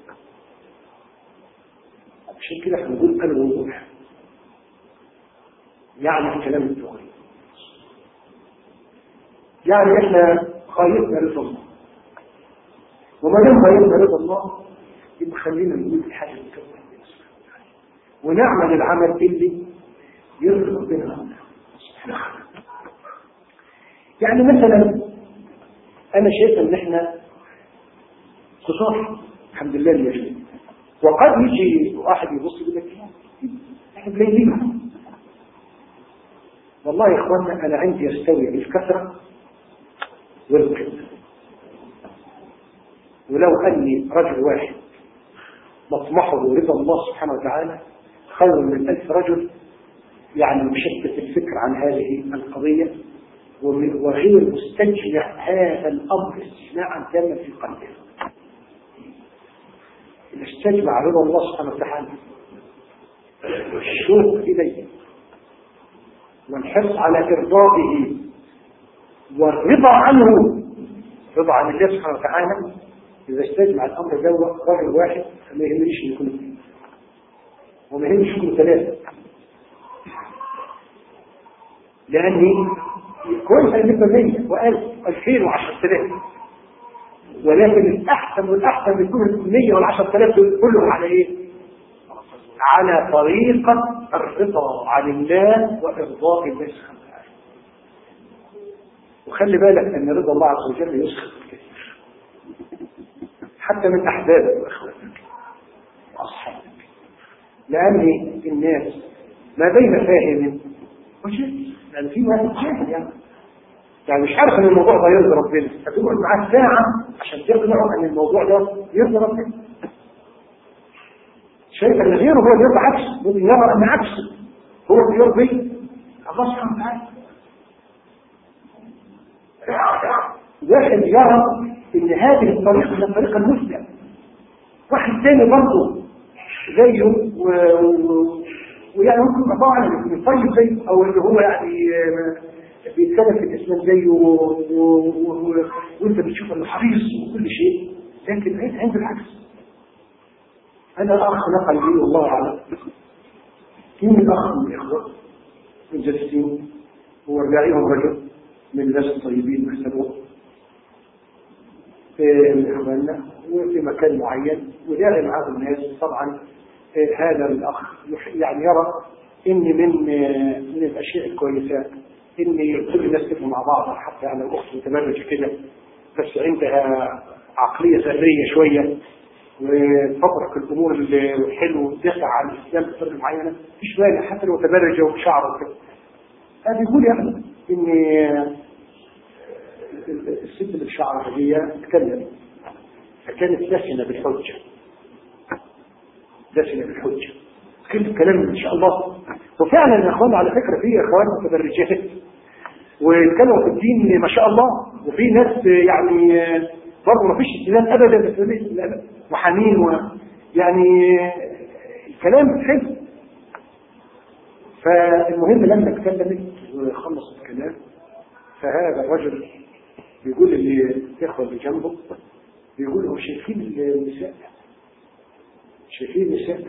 عشان كده احنا بنقول الوضوح، يعني الكلام الدغري، يعني احنا خايفنا رضا الله، وما دام خايفنا رضا الله يبقى خلينا نقول الحاجه الكبيره ونعمل العمل اللي يرضي ربنا سبحانه. يعني مثلا انا شايف ان احنا خساره الحمد لله اللي وقد يجي واحد يبص يقول لك احنا قليلين. والله يا اخوانا انا عندي يستوي الكثره والقلة، ولو أني رجل واحد مطمحه رضا الله سبحانه وتعالى خير من 1000 رجل يعني مشتت الفكر عن هذه القضية وغير مستجمع هذا الأمر استجماعا تاما في قلبه. نستجمع رضا الله سبحانه وتعالى والشوق إليه والحرص على إرضائه والرضا عنه، رضا عن الله سبحانه وتعالى. إذا استجمع الأمر ده رجل واحد فما يهمنيش أن يكون اثنين وما يهمنيش يكون ثلاثة، لأني كويس أن يكون 100 و1000 2000 و10000، ولكن الأحسن والأحسن يكون 100 و10,000 كلهم على إيه؟ على طريقة الرضا عن الله وإرضاء الله سبحانه وتعالى. وخلي بالك أن رضا الله عز وجل يسخط الكثير حتى من أحبابك وأخواتك وأصحابك، لأن الناس ما بين فاهم وجهل، يعني في واحد جاهل يعني مش عارف ان الموضوع ده يرضي ربنا، فتقعد معاه ساعة عشان تقنعه ان الموضوع ده يرضي ربنا. شايف ان غيره هو اللي يرضي عكسه، ممكن يرى ان عكسه هو اللي يرضي الله سبحانه وتعالى. واحد يرى ان هذه الطريقة هي الطريقة المثلى، واحد تاني برضه زيه ويعني ممكن طبعا يطيب زيه او اللي هو يعني بيتكلم في الاسلام زيه وانت بتشوف انه حريص وكل شيء، لكن عند العكس. انا اخ نقل لي والله اعلم من اخ من الاخوه من جلسين ورجعيهم رجل من الناس الطيبين محسنون من اخواننا وفي مكان معين وداعي معاه الناس. طبعا هذا الاخ يعني يرى ان من الاشياء الكويسه ان كل الناس تبقى مع بعض، حتى انا الاخت متبرجه كده بس عندها عقليه ثوريه شويه وتطرق الامور الحلوه وتدافع عن الاسلام بطريقه معينه، مش مانع حتى لو تبرجه وبشعره وكده. هذا يقول يعني ان الست اللي بشعرها هي تكلم فكانت دسنه بالحجه، دسنه بالحجه كل كلام ان شاء الله. وفعلا يا اخوان على فكره في اخوان متبرجات ويتكلموا في الدين ما شاء الله، وفي ناس يعني برضه ما فيش استدلال ابدا بس وحنين ويعني الكلام حلو. فالمهم لما اتكلمت وخلصت الكلام فهذا الرجل بيقول الإخوة اللي جنبه، بيقول هو شايفين النساء، شايفين النساء،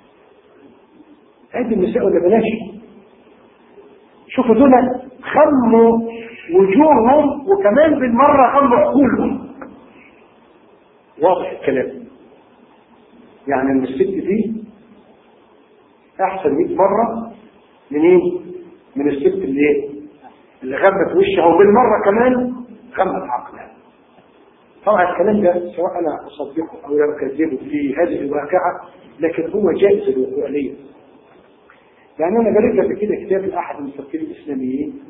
هذه النساء ولا بلاش؟ شوفوا دول خموا وجوههم وكمان بالمرة خموا عقولهم. واضح الكلام، يعني ان الست دي احسن 100 مرة من ايه؟ من الست اللي غمت وشها وبالمرة كمان غمت عقلها. طبعا الكلام ده سواء انا اصدقه او لا اكذبه في هذه الواقعة، لكن هو جائز الوقوع لي. يعني انا قريت قبل كده كتاب لاحد المفكرين الاسلاميين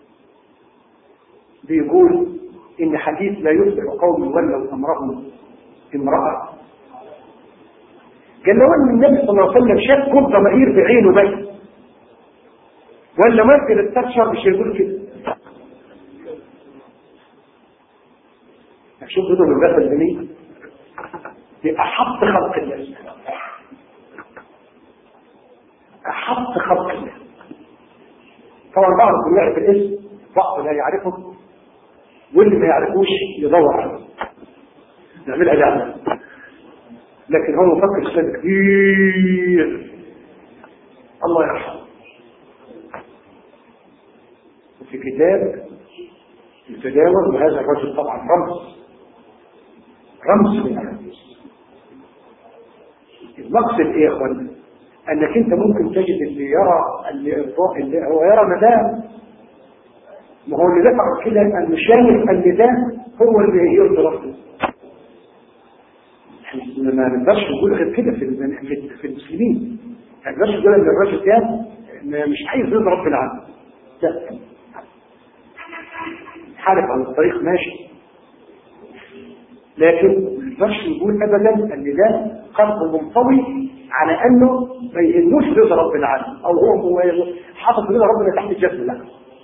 بيقول ان حديث لا يفلح قوم ولوا امرهم امرأة، قال لو ان النبي صلى الله عليه وسلم شاف كل ضمائر بعينه بس ولا ممكن التبشر مش يقول كده. شوف بدون المثل الجميل بأحط خلق الله، أحط خلق الله. طبعا بعض يعرف الاسم، بعض لا يعرفه، واللي ما يعرفوش يدور عنه نعملها لعنة. لكن هو مفكر سنة كبير الله يرحمه في كتاب يتداول، وهذا الرجل طبعا رمز من الحديث. المقصد ايه يا اخوان؟ انك انت ممكن تجد اللي هو يرى مدام، ما هو اللي دفع كده ان شايف ان ده هو اللي يرضي ربنا. ما نقدرش نقول غير كده في المسلمين، ما نقدرش نقول ان الراجل ده مش عايز يرضي ربنا عنه، لا، حالف عن الطريق ماشي، لكن ما نقدرش نقول ابدا ان ده قلبه منطوي على انه ما يهموش رضا ربنا عنه، او هو حاطط رضا ربنا تحت الجسد. لا،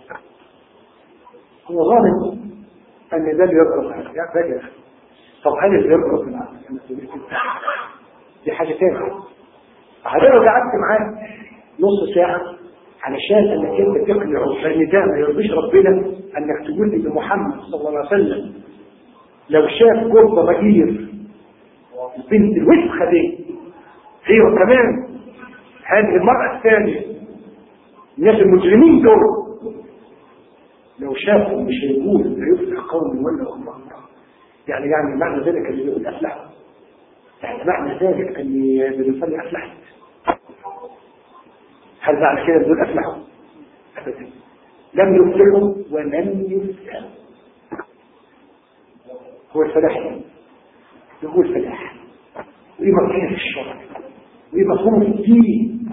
هو ظالم ان ده بيرضى يا فاجر. طب هل اللي يرضى ربنا عنه دي حاجه ثانيه. هذا لو قعدت معاه نص ساعه علشان انك انت تقنعه ان ده ما يرضيش ربنا، انك تقول لي محمد صلى الله عليه وسلم لو شاف جرده بجير البنت الوسخه دي هي وكمان هذه المرأة الثانية، الناس المجرمين دول لو شافوا مش هيقول لا يفلح قوم ولا امرأة. يعني معنى ذلك اللي يقول أفلح، يعني معنى ذلك اللي بيصلي أفلح، هل معنى كده يقول أفلحوا؟ أبدا، لم يفلحوا ولم يفلحوا. هو الفلاح يقول فلاح، وإيه مفهوم في الشرع، وإيه مفهوم في الدين.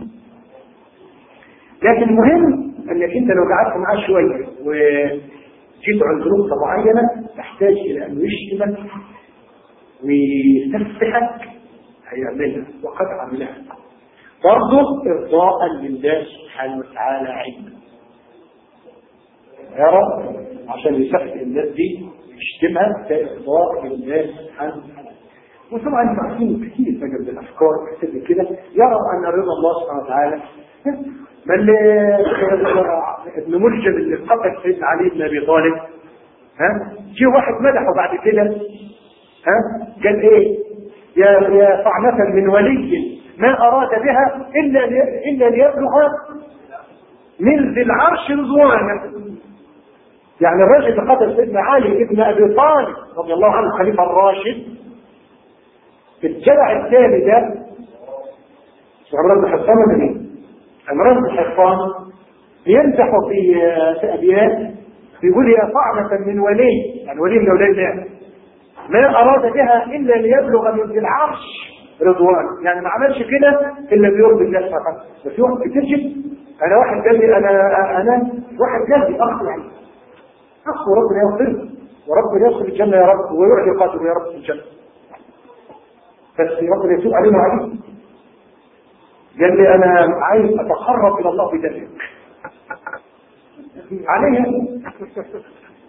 لكن المهم أنك أنت لو قعدت معاه شوية وجيت عند نقطة معينة تحتاج إلى أن يشتمك ويستفتحك هيعملها، وقد عملها برضه إرضاء لله سبحانه وتعالى عنده. يرى عشان يسفح الناس دي يشتمها كإرضاء لله سبحانه وتعالى. وطبعا انتم عارفين كثير بقى بالافكار كتير كده يرى ان رضا الله سبحانه وتعالى. بل ابن ملجم اللي قتل سيدنا علي بن ابي طالب، جه واحد مدحه بعد كده، قال ايه؟ يا طعنة من ولي ما اراد بها الا ليبلغ من ذي العرش رضوانا. يعني الرجل اللي قتل سيدنا علي بن ابي طالب رضي الله عنه الخليفه الراشد، الجدع الثاني ده عمران بن حصان ولا مين؟ عمران بن حصان بيمدح في ابيات بيقول يا طعنة من ولي، يعني ولي من اولاد الله ما اراد بها الا ليبلغ من ذي العرش رضوان. يعني ما عملش كده الا بيرضي الله سبحانه. بس واحد كتير جدا، انا واحد قال لي انا واحد قال لي اخ، يعني اخ وربنا يغفر وربنا يدخل الجنه يا رب ويعطي قاتله يا رب في الجنه، بس ربنا يتوب علينا وعليه. قال لي انا عايز اتقرب الى الله بدمك عليها،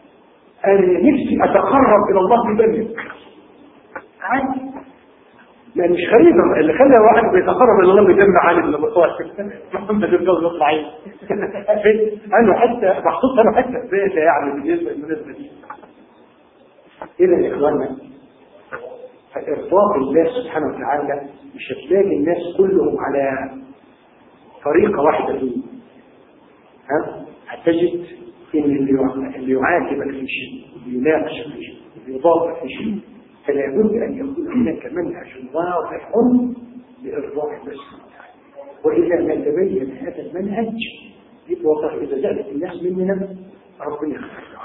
انا نفسي اتقرب الى الله بدمك عادي. يعني مش غريبة اللي خلى واحد بيتقرب إلى الله بيجمع عالم لما طلع محمد الجوز يطلع عين أنا حتى محطوط أنا حتى في يعني بالنسبة دي. إذا يا إخواننا إرضاء الله سبحانه وتعالى مش هتلاقي الناس كلهم على طريقة واحدة فيه. هتجد إن اللي يعاتبك في شيء، اللي يناقشك في شيء، اللي يضافك في شيء، فلا بد أن يكون هناك منهج واضح لإرضاء الله سبحانه وتعالى. وإذا ما تبين هذا المنهج يبقى إذا زالت الناس مننا ربنا يخفف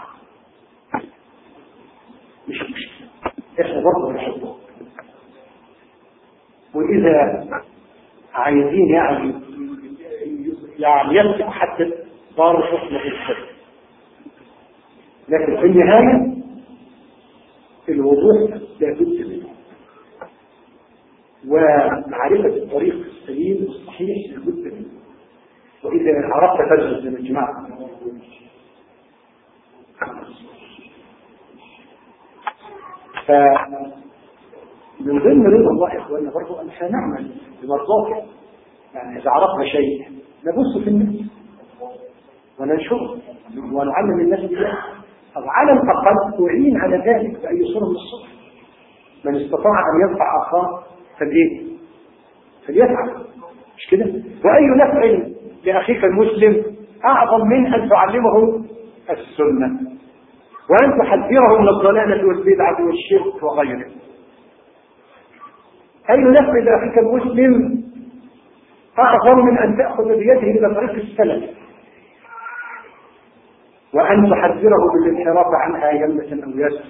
مش مشكلة، إحنا برضه نحبه. وإذا عايزين يعني يمسك حتى صار حكمة الشر، لكن في النهاية الوضوح لا بد منه، ومعرفة الطريق السليم الصحيح لا بد منه. وإذا عرفت تجلس من الجماعة فمن ضمن رضا الله يا اخواننا برضه ان احنا نعمل بمرضاته. يعني اذا عرفنا شيء نبص في الناس وننشره ونعلم الناس بالله، او على الاقل تعين على ذلك باي صوره من الصور. من استطاع ان ينفع اخاه فليفعل، مش كده؟ واي نفع لاخيك المسلم اعظم من ان تعلمه السنه وأن تحذره من الضلالة والبدعة والشرك وغيره. أي نفع لأخيك المسلم أعظم من أن تأخذ بيده إلى طريق السلف وأن تحذره بالانحراف عنها يمة أو يسر.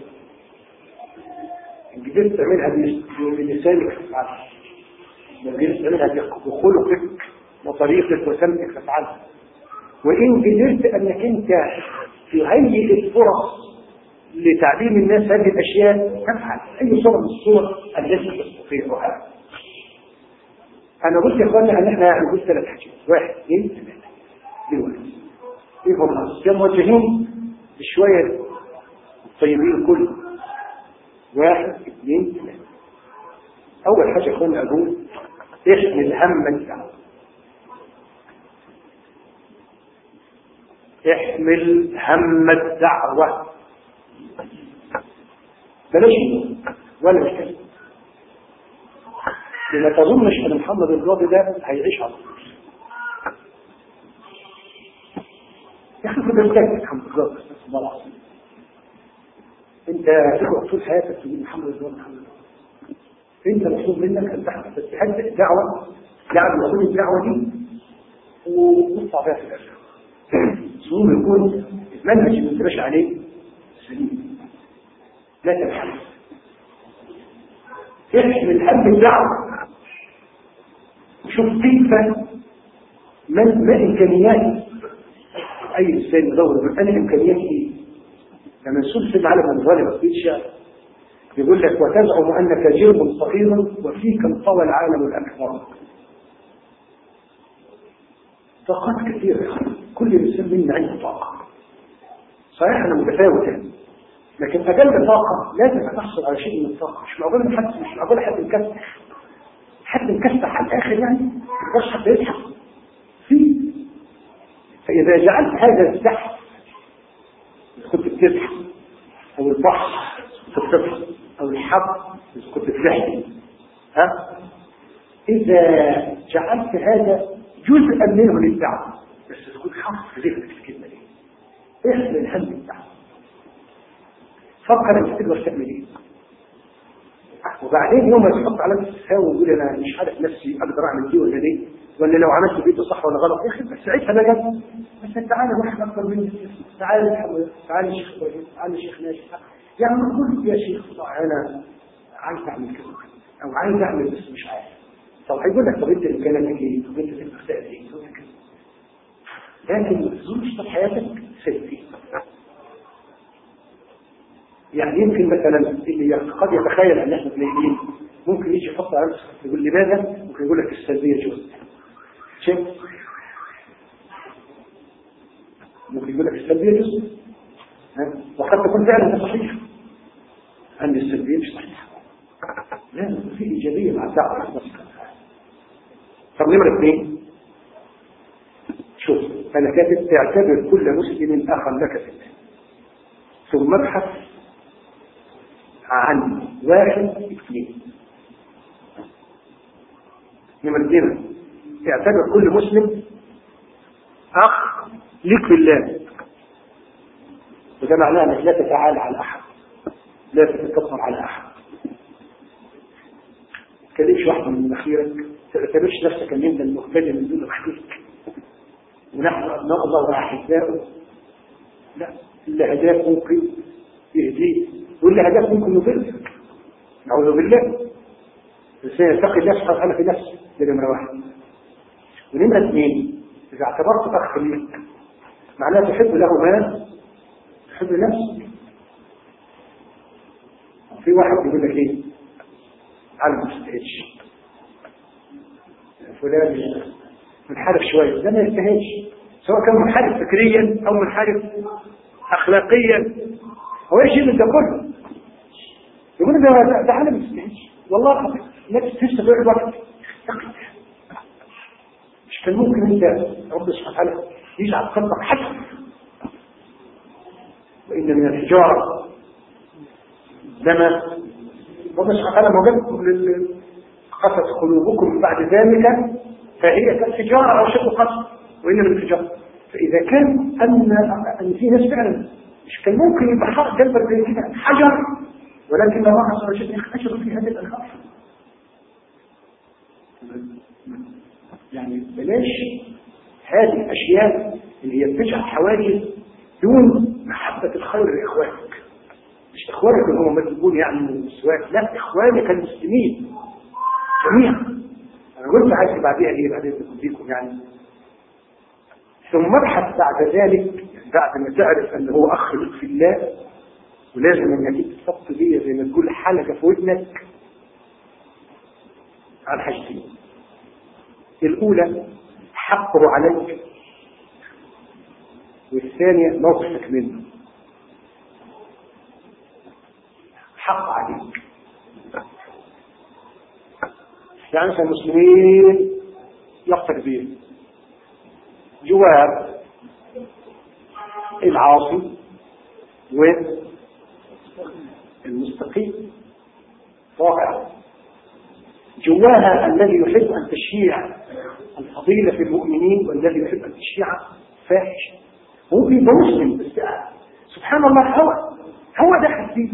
إن قدرت تعملها بلسانك فافعلها، إن قدرت تعملها بخلقك وطريقك وسمعك فافعلها. وإن قدرت أنك أنت تهيئ الفرص لتعليم الناس هذه الأشياء تفعل أي صورة من الصور التي تستطيعها. أنا قلت يا إخواني أن إحنا نقول 3 حاجات، 1 2 3 دلوقتي. إيه هم؟ كم موجهين بشوية الطيبين كل 1 2 3. أول حاجة يا إخواني أقول احمل هم الدعوة. احمل هم الدعوة، بلاش ولا مشكلة. لما تظنش ان محمد القاضي ده هيعيش على طول. يا اخي كنت بتكلم محمد القاضي بس الله العظيم. انت تقعد طول حياتك تقول محمد القاضي محمد القاضي. انت مطلوب منك ان تهدئ الدعوة، يعني تقول الدعوة دي وتطلع بها في الاخر. المهم يكون المنهج اللي انت ماشي عليه سليم، لا تبحث. احمل هم الدعوة. شوف كيف ما امكانيات اي انسان يدور انا امكانياتي ايه. لما نسلسل على من ظالم في الشعر يقول لك وتزعم انك جرم صغير وفيك انطوى العالم الاكبر. طاقات كثيره، كل انسان منا عنده طاقه صحيح انا متفاوته، لكن اقل طاقه لازم تحصل على شيء من الطاقه. مش معقول حد يكسح على الاخر، يعني مش حد يضحك فيه. فاذا جعلت هذا الزحف كنت بتضحك، او البحث كنت بتضحك، او الحق كنت بتحكي، اذا جعلت هذا جزءا منه للدعوه بس تكون حافظ في ذهنك الكلمه دي. احمل هم الدعوه، فكر انت تقدر تعمل ايه، وبعدين يوم ما تحط على نفسك تساوي وتقول انا مش عارف نفسي اقدر اعمل دي ولا دي، ولا لو عملت دي صح ولا غلط، يا اخي بس ساعتها بقى بس تعالى واحد اكبر مني، تعالى يا شيخ ابراهيم، تعالى يا شيخ ناجي، يعني قول يا شيخ انا عايز اعمل كذا او عايز اعمل بس مش عارف. طب هيقول لك طب انت امكانياتك ايه؟ طب انت تقدر تعمل ايه؟ لكن ما تظنش طول حياتك سلبي. يعني يمكن مثلا اللي قد يتخيل ان احنا قليلين ممكن يجي يحط على نفسه يقول لماذا؟ ممكن يقول لك السلبيه جزء. شيء ممكن يقول لك السلبيه جزء، وقد تكون فعلا صحيح ان السلبيه مش صحيحه. لا، في إيجابية مع دعوة نفسك. طب نمرة 2، شوف أنا كاتب اعتبر كل مسلم أخا لك في الله، ثم ابحث عن 1 2. نمرة 2، اعتبر كل مسلم أخ لك في الله، وده معناه أنك لا تتعالى على أحد، لا تتكبر على أحد، ما تكلمش واحدة من مناخيرك، ما تعتبرش نفسك أن أنت المهتدي من دون خليك ونحن أبناء الله وأحباؤه. لا، اللي هداك ممكن يهديك، واللي هداك ممكن يضلك، نعوذ بالله. الإنسان يتقي الله سبحانه وتعالى في نفسه، ده نمرة 1. ونمرة 2، إذا اعتبرت أخ ليك معناه تحب له ما تحب لنفسك. في واحد يقول لك ايه؟ على ما يستاهلش، فلان منحرف شويه، ده ما يستاهلش، سواء كان منحرف فكريا او منحرف اخلاقيا، هو ايش من ده كله؟ يقول ده على ما يستاهلش، والله العظيم لا تستاهل تضيع الوقت. مش كان ممكن انت رب سبحانه وتعالى يجعل قلبك حسن؟ وإن من الحجارة لما رب سبحانه وتعالى موجد قست قلوبكم بعد ذلك فهي كالحجارة أو شد قسط، وإن من الحجارة. فإذا كان أن في ناس فعلا مش كان ممكن يبقى حق جنبك زي كده حجر، ولكن الله عز وجل اختشر في هذه الأنهار. يعني بلاش هذه الأشياء اللي هي بتجعل حواجز دون محبة الخير لإخوانك. مش إخوانك اللي هم مسلمون يعني من السواك، لا، إخوانك المسلمين جميعا. أنا قلت عايز بعدها إيه بعدين بكم يعني. ثم ابحث بعد ذلك، بعد ما تعرف أن هو أخ لك في الله، ولازم أنك تحط بيه زي ما تقول حلقة في ودنك، عن حاجتين. الأولى حقه عليك، والثانية موقفك منه. حق عليك يعني مثلا المسلمين يقتل بيه جواب العاصي والمستقيم واقع، جواها الذي يحب أن تشيع الفضيلة في المؤمنين والذي يحب أن تشيع فاحش. ممكن يبقى مسلم بس سبحان الله هو دخل فيه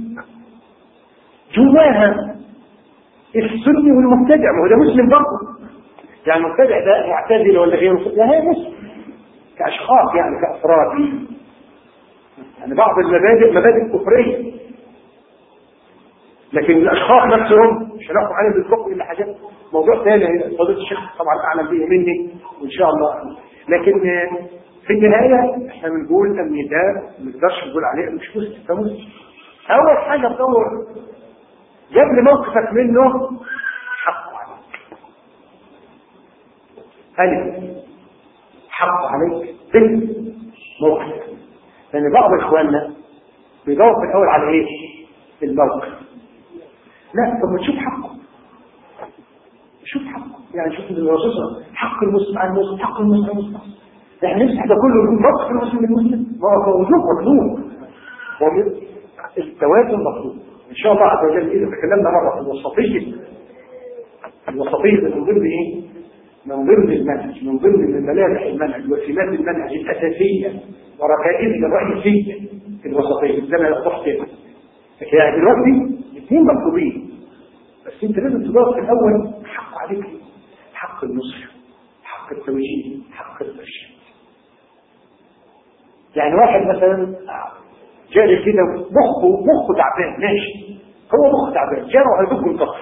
جواها السني والمبتدع، ما هو ده مسلم برضه. يعني المبتدع ده معتزل ولا غيره، لا هي مسلم كأشخاص يعني كأفراد، يعني بعض المبادئ مبادئ كفرية، لكن الأشخاص نفسهم مش هناخد عنهم بالحكم إلا حاجات موضوع ثاني فضيلة الشيخ طبعا أعلم به مني وإن شاء الله. لكن في النهاية احنا بنقول أن ده ما نقدرش نقول عليه مش مسلم، فمسلم. أول حاجة تدور قبل موقفك منه حقه عليك. ألف حقه عليك موقفك، لأن بعض إخواننا بيدور في الأول على إيه؟ الموقف. لا، طب ما تشوف حقه، شوف حقه. يعني شوف الرسول حق المسلم على المسلم، حق المسلم على المسلم. احنا نمسح ده كله نقول موقف المسلم المسلم، ما هو وجوب مطلوب، التوازن مطلوب. ان شاء الله عز وجل اذا تكلمنا مره في الوسطيه من ضمن ايه؟ من ضمن المنهج، من ضمن ملامح المنهج وسمات المنهج الاساسيه وركائزه الرئيسيه في الوسطيه زي ما وضحت كده. يعني دلوقتي الاثنين مطلوبين، بس انت لازم تدور في الاول حق عليك، حق النصح، حق التوجيه، حق الارشاد. يعني واحد مثلا جاري كده مخه تعبان، ماشي، هو مخه تعبان، جاره هيدق القصر،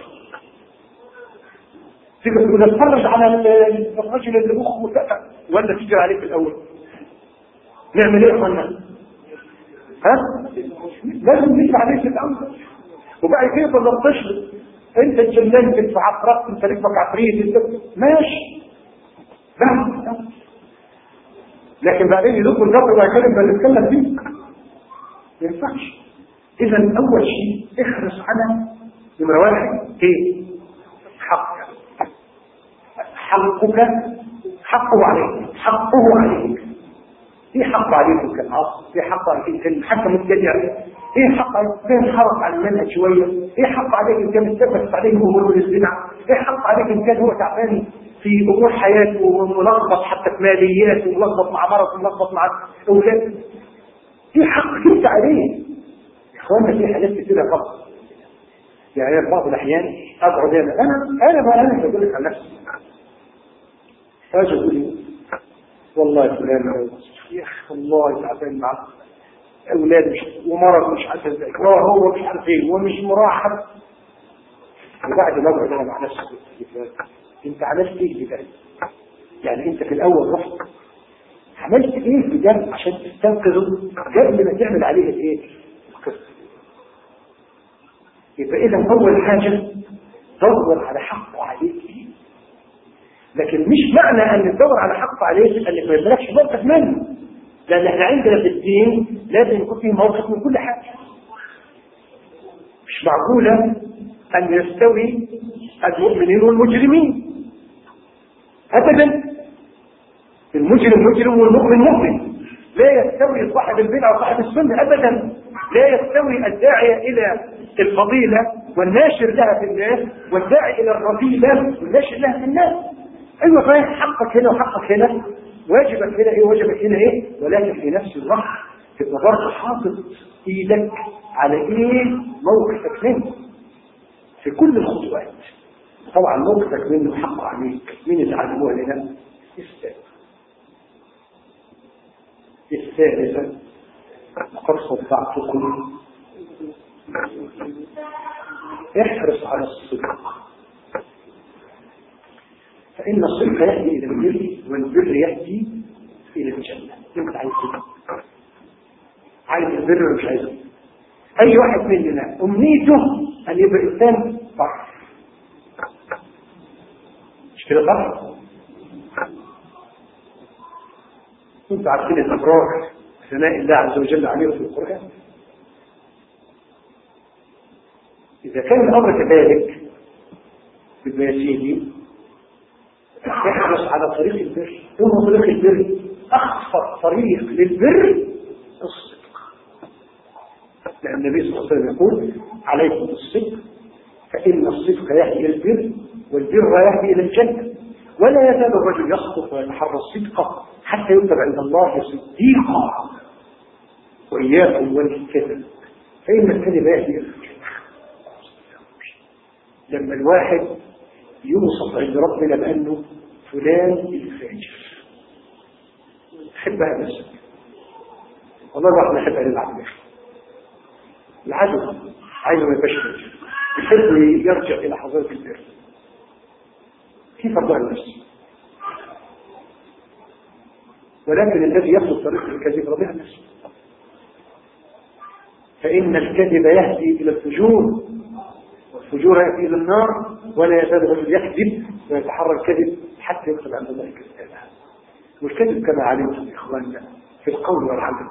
تيجي تقول نتفرج على الرجل اللي مخه متقع ولا تيجي عليه في الاول؟ نعمل ايه يا اخوانا؟ لازم نيجي عليه في الاول، وبعد كده تلطش انت اتجننت في عفرات، انت ركبك عفريت، انت ماشي بس. لكن بعدين يدق القصر وبعد كده بنتكلم فيه ما ينفعش. اذا اول شيء احرص على نمرة 1 ايه؟ حقك، حقك، حقه عليك، حقه عليك. ايه حق عليك كالعصر؟ ايه حق عليك حتى مبتدع؟ ايه حق عليك كان حرص على المنهج شويه؟ ايه حق عليك ان كان مستبحث عليه امور البدع؟ ايه حق عليك ان كان هو تعبان في امور حياته وملخبط حتى في مالياته وملخبط مع مرض وملخبط مع اولاده؟ ايه حق انت عليه؟ يا اخوانا في حاجات كتيره غلط. يعني في بعض الاحيان اقعد انا بقول لك على نفسي، اجي اقول لي والله فلان يا اخي والله تعبان مع اولاد ومرض مش عارف ازاي، هو مش عارف ايه ومش مرحب. وبعد ما اقعد انا مع نفسي انت عملت ايه بجد؟ يعني انت في الاول رحت عملت ايه بجد عشان تستنقذه قبل ما تعمل عليه الايه؟ القصه. يبقى اذا اول حاجه دور على حقه عليك فيه. لكن مش معنى ان تدور على حقه عليك انك ما يملكش موقف منه، لان احنا عندنا في الدين لازم يكون فيه موقف من كل حاجه. مش معقوله ان يستوي المؤمنين والمجرمين ابدا. المجرم مجرم والمؤمن مؤمن. لا يستوي صاحب البدعه وصاحب السنه ابدا. لا يستوي الداعيه الى الفضيله والناشر لها في الناس والداعي الى الرذيله والناشر لها في الناس. ايوه صحيح، حقك هنا وحقك هنا، واجبك هنا ايه واجبك هنا ايه، ولكن في نفس الوقت تبقى برضه حاطط ايدك على ايه موقفك منه في كل الخطوات. طبعا موقفك منه حقه عليك. مين اللي علموها لنا؟ الثالثة وقد صدعتكم احرص على الصدق، فإن الصدق يهدي إلى البر والبر يهدي إلى الجنة. انت عايز البر ولا مش عايزه؟ أي واحد مننا أمنيته أن يبقى إنسان صح، مش كده صح؟ كنت عارفين الأبرار ثناء الله عز وجل عليه في القرآن. إذا كان الأمر كذلك يبقى يا سيدي احرص على طريق البر. ثم طريق البر أخفض طريق للبر الصدق، لأن النبي صلى الله عليه وسلم يقول عليكم بالصدق فإن الصدق يهدي إلى البر والبر يهدي إلى الجنة. ولا يزال الرجل يخطف ويتحرى الصدق حتى يكتب عند الله صديقا. وإياكم والكذب فإن الكذب يهدي إلى الجنة. لما الواحد يوصف عند ربنا بأنه فلان الفاجر تحبها نفسك. والله الواحد يحب أن يلعب نفسه. العدو عايزه ما يبقاش فاجر، يحب يرجع إلى حضارة البر. كيف أرضى النفس؟ ولكن الذي يخلق طريق الكذب رضيها النفس. فإن الكذب يهدي إلى الفجور والفجور يهدي إلى النار. ولا يزال الرجل يكذب ويتحرى الكذب حتى يدخل عند الله كذابا. والكذب كما علمتم إخواننا في القول والعمل.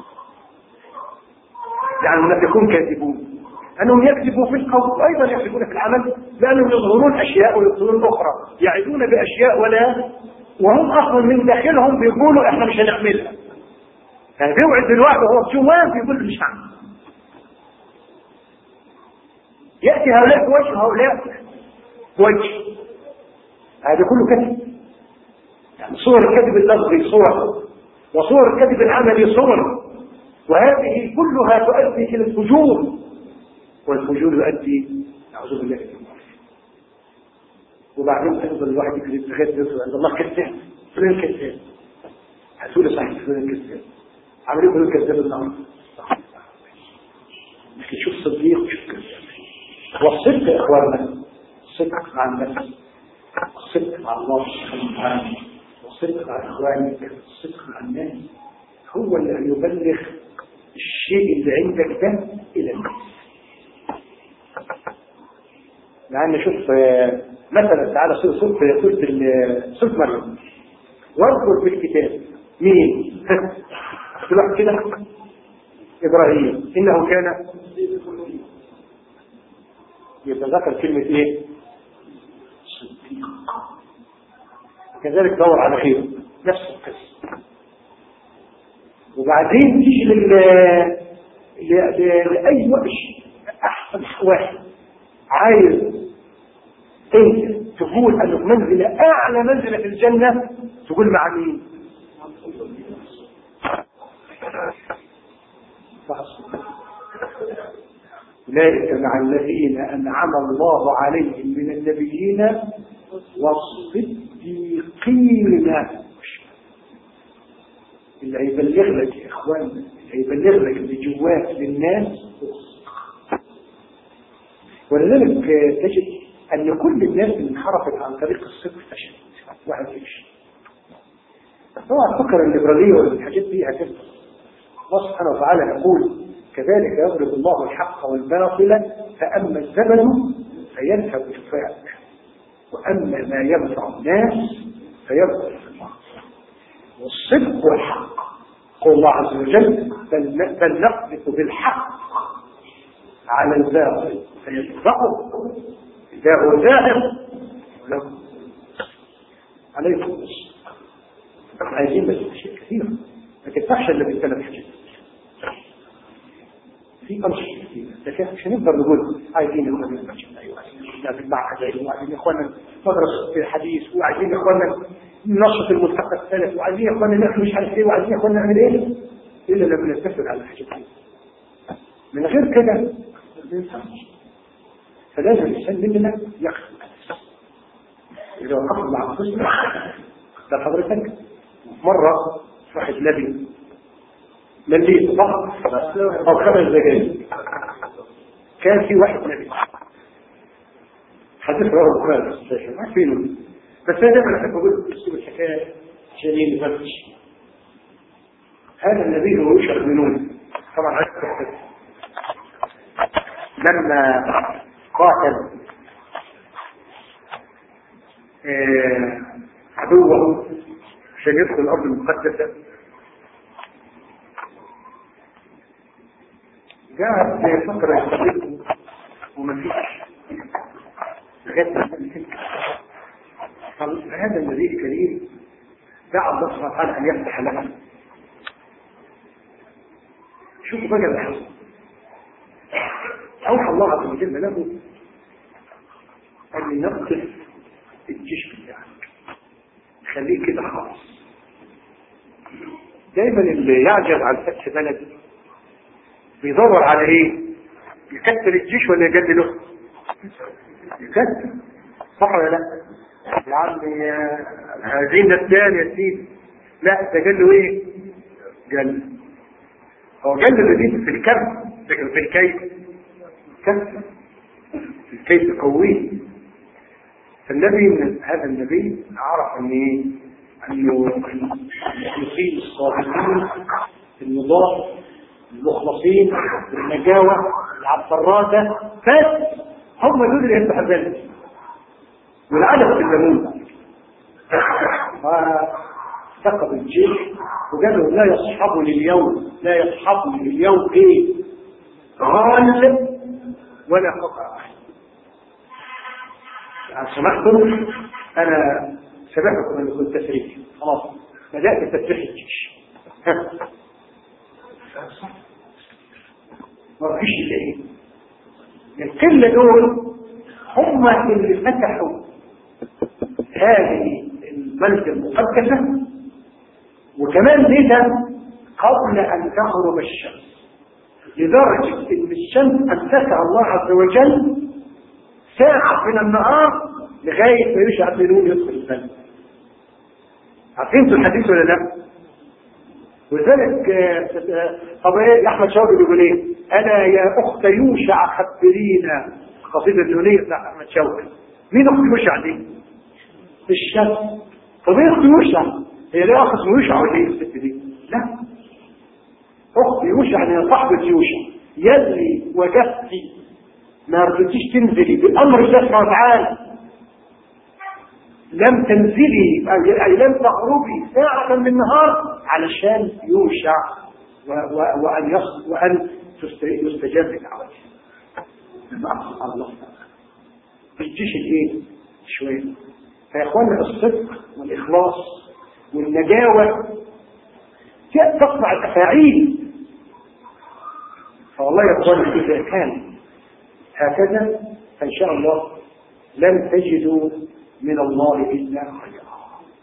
يعني الناس يكون كاذبون أنهم يكذبوا في القول وأيضا يكذبون في العمل، لأنهم يظهرون أشياء ويبطلون أخرى، يعدون بأشياء وهم أصلا من داخلهم بيقولوا إحنا مش هنعملها. يعني بيوعد بالوعد وهو جواه بيقول مش هعمل. يأتي هؤلاء بوجه هؤلاء بوجه. هذا كله كذب. يعني صور الكذب اللفظي صور، وصور الكذب العملي صور، وهذه كلها تؤدي إلى الفجور، والفجور يؤدي أعوذ بالله من النار. وبعدين تفضل الواحد يكذب لغاية يوصل عند الله كذاب. فلان كذاب، هتقول صحيح فلان كذاب، عملوا فلان كذاب النهارده. لكن شوف صديق وشوف كذاب. والصدق يا اخواننا، الصدق مع النفس، الصدق مع الله سبحانه وتعالى، والصدق مع اخوانك، الصدق مع الناس، هو اللي يبلغ الشيء اللي عندك ده الى الناس. لأن شوف مثلا تعالى سورة مريم واذكر في الكتاب مين؟ اختلاف كده إبراهيم إنه كان يتذكر كلمة ايه؟ صديق. كذلك دور على غيره نفس القصة. وبعدين تيجي لأي وقت أحسن واحد عايز انت تقول انه منزلة اعلى منزلة في الجنة، تقول مع مين؟ أولئك مع الذين أنعم الله عليهم من النبيين والصديقين. اللي هيبلغ لك يا إخوان، اللي هيبلغ لك اللي جواك للناس. ولذلك تجد أن كل الناس اللي انحرفت عن طريق الصدق فشلت. واحد يمشي طبعا فكر الليبرالية والحاجات دي هتفضل. الله سبحانه وتعالى يقول كذلك يضرب الله الحق والباطل فأما الزمن فيذهب جفاء وأما ما ينفع الناس فيبقى في الله. والصدق والحق قول الله عز وجل بل نقذف بالحق على الباطل فيدفعه إذا هو ذاهب ولكم عليكم الصدق. عايزين بس أشياء كثيرة لكن تخشى اللي بالثلاث حاجات في أمشي كثيرة. لكن مش هنقدر نقول عايزين إخواننا المجمع وعايزين المعهد وعايزين إخواننا مدرسة الحديث وعايزين إخواننا نشط الملتقى الثالث وعايزين إخواننا نحن مش عارف إيه وعايزين إخواننا نعمل إيه إلا لما نتفق على الحاجات دي. من غير كده ما ينفعش. فلازم الإنسان مننا يخلق إذا وقفت مع أنفسنا. ده حضرتك مرة واحد نبي مليء فقط أو 5 دقائق كان في واحد نبي حدث رواه البخاري عارفينه، بس أنا دائما أحب أقول أسلوب الحكاية عشان ينفتش. هذا النبي هو يشرك بنون طبعا عارف. لما قاتل عدوه عشان يدخل الأرض المقدسة قاعد فترة يستطيعه وما فيش لغاية هذا النبي الكريم دعا الله سبحانه وتعالى أن يفتح له. شوفوا بقى اللي حصل. أوحى الله عز وجل له أن ينقذ الجيش بتاعك خليه كده خالص. دايما اللي يعجز عن فتح بلد بيدور على ايه؟ يكتل الجيش ولا يجلله؟ يكتل صح ولا لا؟ يا عمي عايزين الثاني يا سيدي. لا ده قال له ايه؟ قال هو قال له دي في الكف لكن في الكيف كف في الكيف قوي. فالنبي هذا النبي عرف ان ايه؟ انه المخلصين الصادقين النضاف المخلصين النجاوة العبرادة بس هم دول اللي يفتحوا البلد والعدد الليمون. فاستقب الجيش وقال له لا يصحبني اليوم ايه غالب ولا قطع. يعني سمحتم انا سبقكم ان يكون تسريح خلاص بدأت تسريح الجيش. ما فيش ايه القلة دول هم اللي فتحوا هذه البلد المقدسة وكمان لذا قبل ان تغرب الشمس لدرجة ان الشمس امسكها الله عز وجل ساعة من النهار لغاية ما يشعر النور يدخل البلد. عارفين الحديث ولا لا؟ ولذلك طب ايه احمد شوقي بيقول ايه؟ انا يا اخت يوشع خبرينا قصيده النونيه بتاع احمد شوقي. مين اخت يوشع دي؟ الشمس. طب ايه اخت يوشع؟ هي ليه اخ اسمه يوشع ولا ايه الست دي؟ لا اخت يوشع هي صاحبه يوشع يلي وجدتي ما رضيتيش تنزلي بامر الله سبحانه وتعالى لم تنزلي أي لم تغربي ساعة من النهار علشان يوشع وأن يستجاب لدعوته. الله بيجيش الايه شويه. فيا اخوانا الصدق والاخلاص والنجاوه تصنع الافاعيل. فوالله يا اخوانا اذا كان هكذا فان شاء الله لن تجدوا من الله الا خيرا،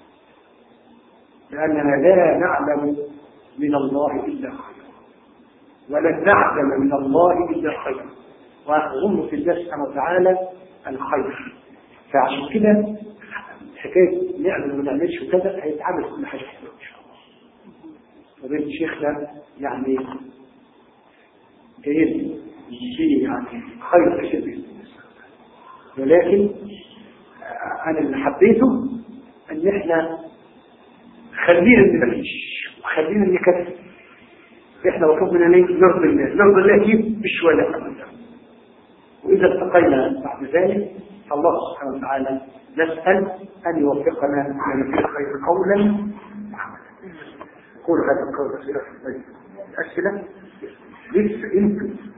لاننا لا نعلم من الله الا خيرا ولن نعلم من الله الا خيرا، ونظن في الله سبحانه وتعالى الخير. فعشان كده حكايه نعمل وما نعملش وكذا هيتعامل كل حاجه حلوه ان شاء الله. وبين شيخنا يعني جيد شيء يعني خير كثير باذن الله، ولكن انا اللي حبيته ان احنا خلينا نمشي وخلينا نكتب. احنا وقفنا نرضي الله، نرضي الله كيف بشويه. واذا التقينا بعد ذلك فالله سبحانه وتعالى نسال ان يوفقنا لما فيه خير قولا وعملا. قول هذا القول اسئله لسه انتم